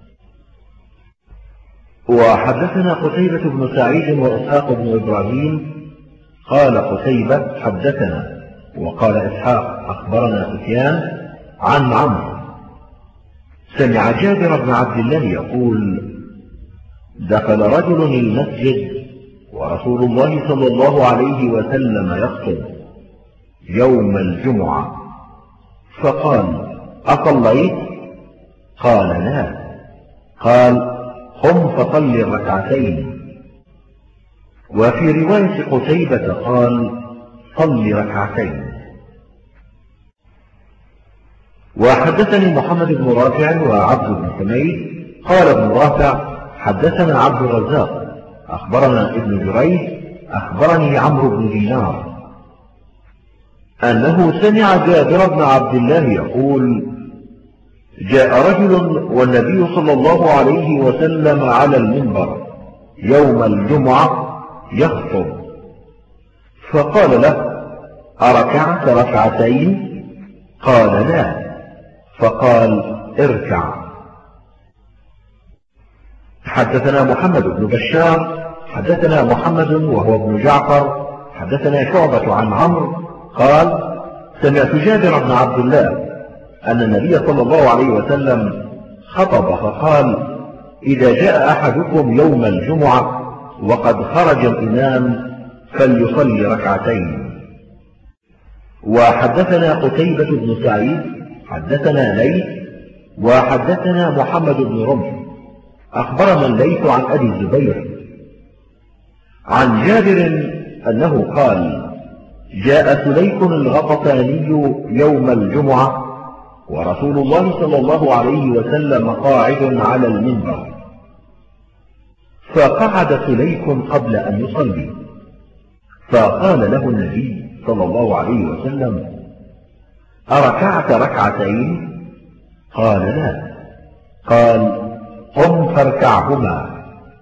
Speaker 1: وحدثنا قتيبة بن سعيد وإسحاق بن إبراهيم قال قتيبة: حدثنا، وقال إسحاق: أخبرنا سفيان عن عمرو سمع جابر بن عبد الله يقول: دخل رجل المسجد ورسول الله صلى الله عليه وسلم يخطب يوم الجمعة، فقال: أصليت؟ قال: لا. قال: قم فصل الركعتين. وفي رواية قتيبة قال: صل ركعتين. وحدثني محمد بن رافع وعبد بن حميد قال ابن رافع: حدثنا عبد الرزاق أخبرنا ابن جريج أخبرني عمرو بن دينار أنه سمع جابر بن عبد الله يقول:
Speaker 2: جاء رجل والنبي صلى الله عليه وسلم على المنبر يوم الجمعة يخطب، فقال له: أركعت ركعتين؟ قال: لا. فقال: اركع. حدثنا محمد بن بشار حدثنا محمد وهو ابن جعفر حدثنا شعبة عن عمرو قال: سمعت جابر بن عبد الله أن النبي صلى الله عليه وسلم خطب فقال: إذا جاء أحدكم يوم الجمعة وقد خرج الإمام فليصلي ركعتين. وحدثنا قتيبة بن سعيد حدثنا ليث وحدثنا محمد بن رمح أخبرنا الليث عن أبي الزبير عن جابر أنه قال: جاء سليك الغطفاني يوم الجمعة ورسول الله صلى الله عليه وسلم قاعد على المنبر، فقعد سليك قبل أن يصلي، فقال له النبي صلى الله عليه وسلم: أركعت ركعتين؟ قال: لا. قال: قم فاركعهما.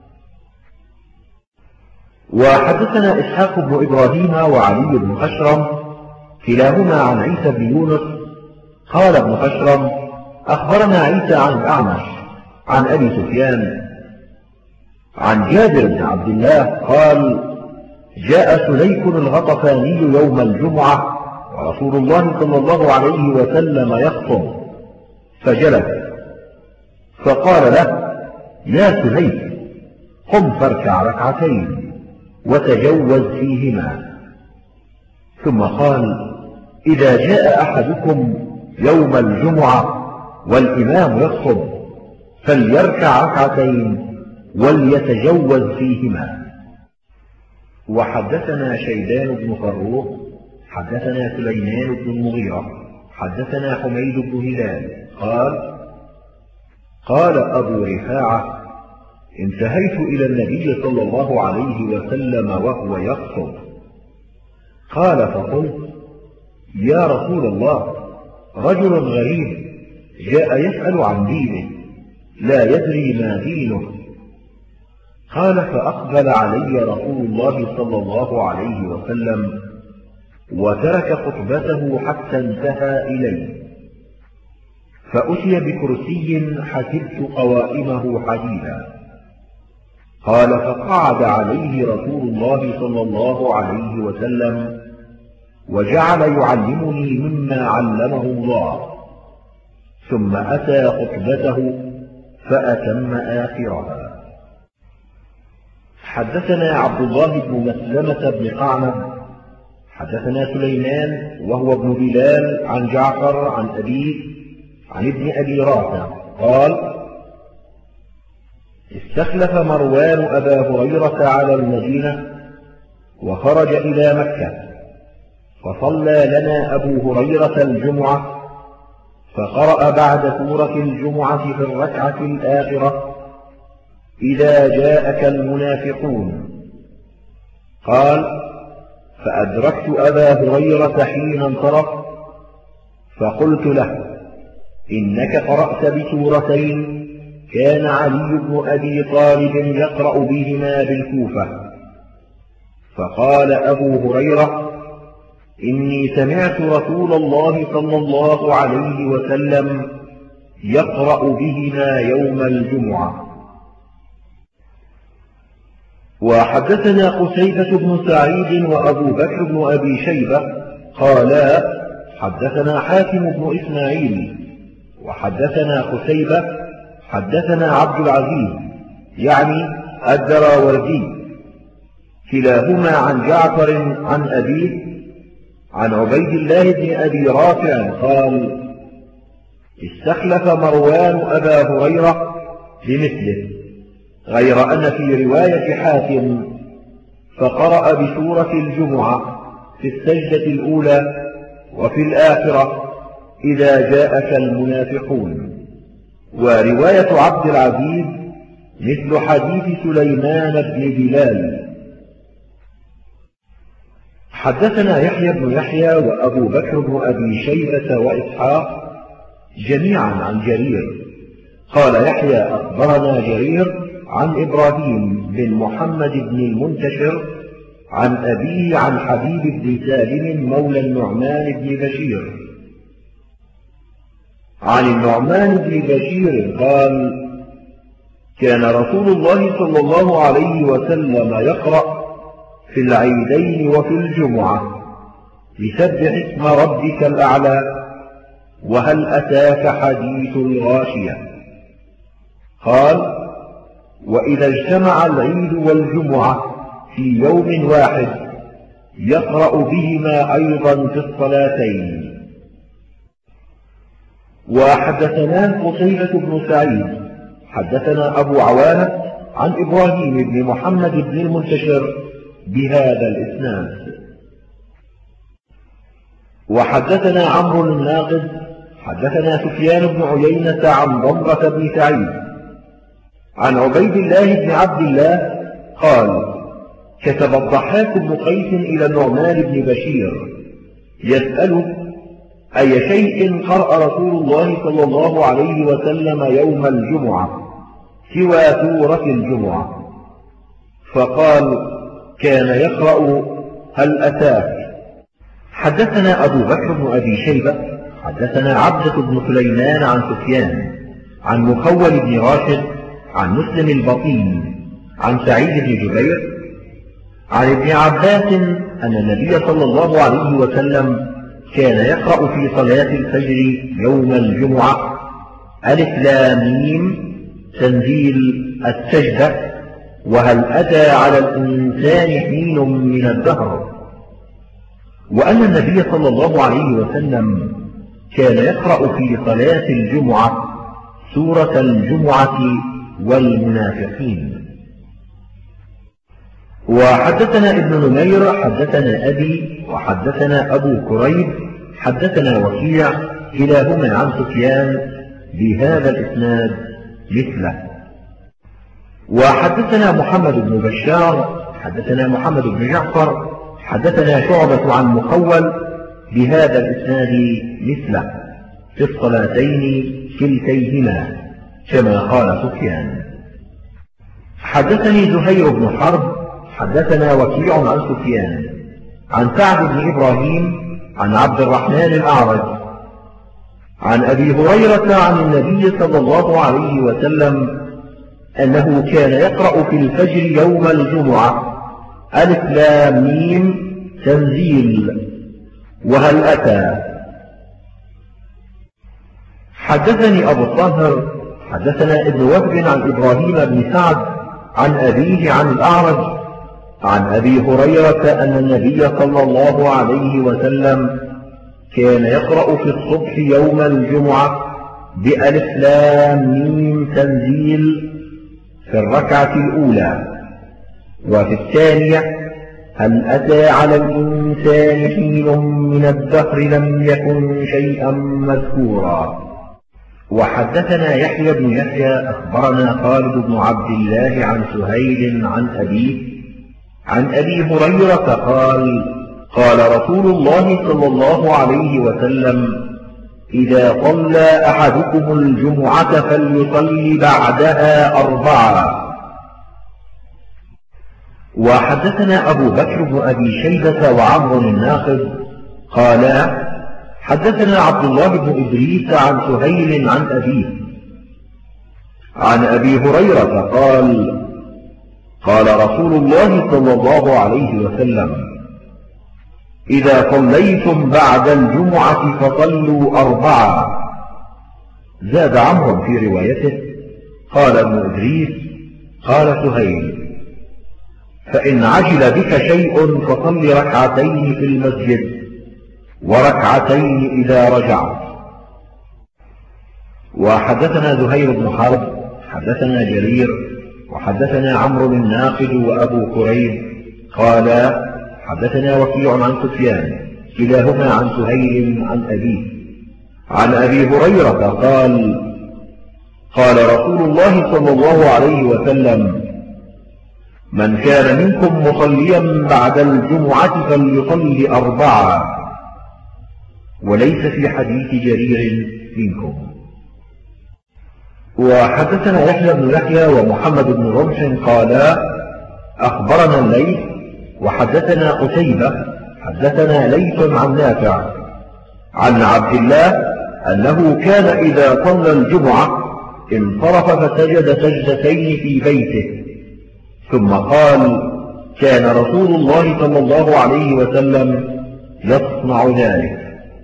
Speaker 2: وحدثنا إسحاق بن إبراهيم وعلي بن خشرم كلاهما عن عيسى بن يونس قال ابن خشرم: أخبرنا عيسى عن الأعمش عن أبي سفيان عن جابر بن عبد الله قال: جاء سليك الغطفاني يوم الجمعة ورسول الله صلى الله عليه وسلم يخطب، فجلس، فقال له: يا سليك، قم فاركع ركعتين وتجوز فيهما. ثم قال: إذا جاء أحدكم يوم الجمعة والإمام يخطب فليركع ركعتين وليتجوز فيهما. وحدثنا شيبان بن فروخ حدثنا سليمان بن المغيرة حدثنا حميد بن هلال قال: قال أبو رفاعة: انتهيت إلى النبي صلى الله عليه وسلم وهو يخطب، قال: فقلت: يا رسول الله، رجل غريب جاء يسأل عن دينه لا يدري ما دينه. قال: فأقبل علي رسول الله صلى الله عليه وسلم وترك خطبته حتى انتهى إليه، فأتي بكرسي حسبت قوائمه حديدا. قال: فقعد عليه رسول الله صلى الله عليه وسلم وجعل يعلمني مما علمه الله، ثم أتى خطبته فأتم آخرها. حدثنا عبد الله بن مسلمة بن قعنب حدثنا سليمان وهو ابن بلال عن جعفر عن أبيه عن ابن أبي رافع قال: استخلف مروان أبا هريرة على المدينة وخرج إلى مكة، فصلى لنا أبو هريرة الجمعة، فقرأ بعد سورة الجمعة في الركعة الآخرة: إذا جاءك المنافقون. قال: فأدركت أبا هريرة حين انصرف، فقلت له: إنك قرأت بسورتين كان علي بن أبي طالب يقرأ بهما بالكوفة. فقال أبو هريرة: إني سمعت رسول الله صلى الله عليه وسلم يقرأ بهما يوم الجمعة. وحدثنا قتيبة بن سعيد وأبو بكر بن أبي شيبة قالا: حدثنا حاتم بن إسماعيل وحدثنا قتيبة حدثنا عبد العزيز يعني الدراوردي كلاهما عن جعفر عن أبيه عن عبيد الله بن أبي رافع قال: استخلف مروان أبا هريرة بمثله، غير أن في رواية حاتم فقرأ بسورة الجمعة في السجدة الأولى وفي الآخرة: إذا جاءك المنافقون. ورواية عبد العزيز مثل حديث سليمان بن بلال. حدثنا يحيى بن يحيى وأبو بكر بن أبي شيبة وإسحاق جميعا عن جرير. قال يحيى أخبرنا جرير عن إبراهيم بن محمد بن المنتشر عن أبيه عن حبيب بن سالم مولى النعمان بن بشير عن النعمان بن بشير قال كان رسول الله صلى الله عليه وسلم يقرأ في العيدين وفي الجمعة بسبح اسم ربك الأعلى وهل أتاك حديث الغاشية. قال وإذا اجتمع العيد والجمعة في يوم واحد يقرأ بهما أيضا في الصلاتين. وحدثنا قتيبة بن سعيد حدثنا أبو عوانة عن إبراهيم بن محمد بن المنتشر بهذا الإسناد. وحدثنا عمرو الناقد حدثنا سفيان بن عيينة عن ضمرة بن سعيد عن عبيد الله بن عبد الله قال كتب الضحاك بن قيس إلى النعمان بن بشير يسأله أي شيء قرأ رسول الله صلى الله عليه وسلم يوم الجمعة سوى سورة الجمعة؟ فقال كان يقرأ هل أتاك. حدثنا أبو بكر بن أبي شيبة حدثنا عبدة بن سليمان عن سفيان عن مخول بن راشد عن مسلم البطين عن سعيد بن جبير عن ابن عباس أن النبي صلى الله عليه وسلم كان يقرأ في صلاة الفجر يوم الجمعة ألف لام ميم تنزيل السجدة وهل أتى على الإنسان حين من الدهر، وأن النبي صلى الله عليه وسلم كان يقرأ في صلاة الجمعة سورة الجمعة والمنافقين. وحدثنا ابن نمير حدثنا أبي وحدثنا أبو كريب حدثنا وكيع كلاهما عن سفيان بهذا الإسناد مثله. وحدثنا محمد بن بشار حدثنا محمد بن جعفر حدثنا شعبة عن مخول بهذا الإسناد مثله في الصلاتين كلتيهما كما قال سفيان. حدثني زهير بن حرب حدثنا وكيع عن سفيان عن سعد بن إبراهيم عن عبد الرحمن الأعرج عن أبي هريرة عن النبي صلى الله عليه وسلم أنه كان يقرأ في الفجر يوم الجمعة ألف لام ميم تنزيل وهل أتى. حدثني أبو الطاهر حدثنا ابن وهب عن إبراهيم بن سعد عن أبيه عن الأعرج عن أبي هريرة أن النبي صلى الله عليه وسلم كان يقرأ في الصبح يوم الجمعة بألف لام ميم تنزيل في الركعة الأولى، وفي الثانية هل أتى على الإنسان حين من الدهر لم يكن شيئا مذكورا. وحدثنا يحيى بن يحيى أخبرنا خالد بن عبد الله عن سهيل عن أبيه عن أبي هريرة قال قال رسول الله صلى الله عليه وسلم إذا صلى أحدكم الجمعة فليصلي بعدها 4. وحدثنا أبو بكر بن أبي شيبة وعمر الناقد قالا حدثنا عبد الله بن إدريس عن سهيل عن أبيه عن أبي هريرة قال قال رسول الله صلى الله عليه وسلم إذا صليتم بعد الجمعة فصلوا 4. زاد عمرو في روايته قال ابن إدريس قال سهيل فإن عجل بك شيء فصل ركعتين في المسجد وركعتين إذا رجعت. وحدثنا زهير بن حرب حدثنا جرير وحدثنا عمرو الناقد وأبو كريب قالا حدثنا وكيع عن سفيان كلاهما عن سهيل عن أبيه عن أبي هريرة قال قال رسول الله صلى الله عليه وسلم من كان منكم مصليا بعد الجمعة فليصلي 4. وليس في حديث جرير منكم. وحدثنا يحيى بن يحيى ومحمد بن رمح قالا أخبرنا الليث وحدثنا قتيبة حدثنا ليث عن نافع عن عبد الله أنه كان إذا صلى الجمعة انصرف فسجد سجدتين في بيته، ثم قال: كان رسول الله صلى الله عليه وسلم يصنع ذلك.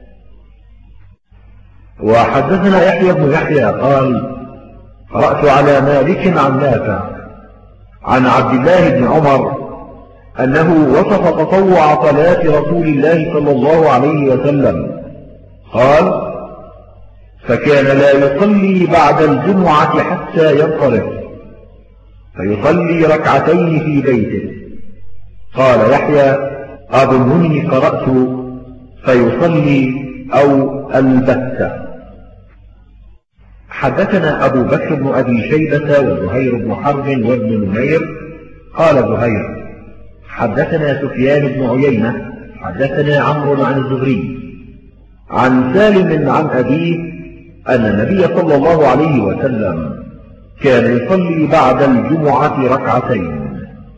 Speaker 2: وحدثنا يحيى بن يحيى قال: قرأت على مالك عن نافع عن عبد الله بن عمر أنه وصف تطوع صلاة رسول الله صلى الله عليه وسلم، قال: فكان لا يصلي بعد الجمعة حتى ينصرف، فيصلي ركعتين في بيته. قال يحيى: أظنني قرأت فيصلي أو البتة. حدثنا أبو بكر بن أبي شيبة وزهير بن حرب وابن نمير قال زهير: حدثنا سفيان بن عيينة حدثنا عمرو عن الزهري عن سالم عن أبيه أن النبي صلى الله عليه وسلم كان يصلي بعد الجمعة ركعتين.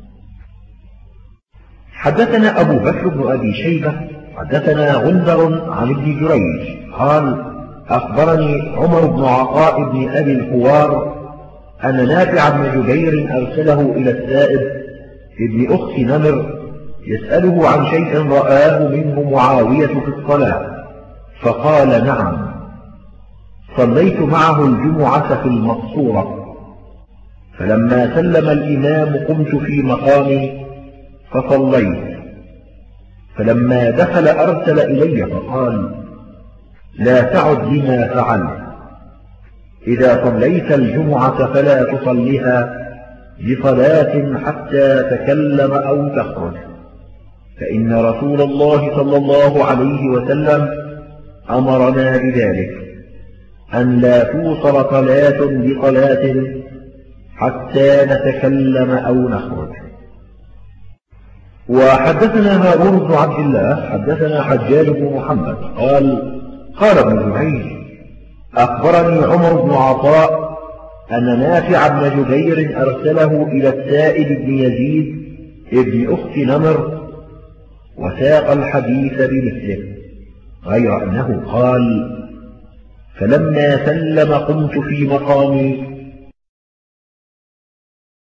Speaker 2: حدثنا أبو بكر بن أبي شيبة حدثنا غندر عن ابن جريج قال: أخبرني عمر بن عطاء بن أبي الحوار أن نافع بن جبير أرسله إلى السائب ابن أخت نمر يسأله عن شيء رآه منه معاوية في الصلاة، فقال: نعم، صليت معه الجمعة في المقصورة، فلما سلم الإمام قمت في مقامي فصليت، فلما دخل أرسل إلي فقال: لا تعد بما فعلت، إذا صليت الجمعة فلا تصلها بصلاة حتى تكلم أو تخرج، فإن رسول الله صلى الله عليه وسلم أمرنا بذلك، أن لا توصل صلاة بصلاة حتى نتكلم أو نخرج. وحدثنا هارون بن عبد الله حدثنا حجاج بن محمد قال ابن جريج: أخبرني عمر بن عطاء أن نافع بن جبير أرسله إلى السائب بن يزيد ابن أخت نمر، وساق الحديث بمثله، غير أنه قال: فلما سلم قمت في مقامي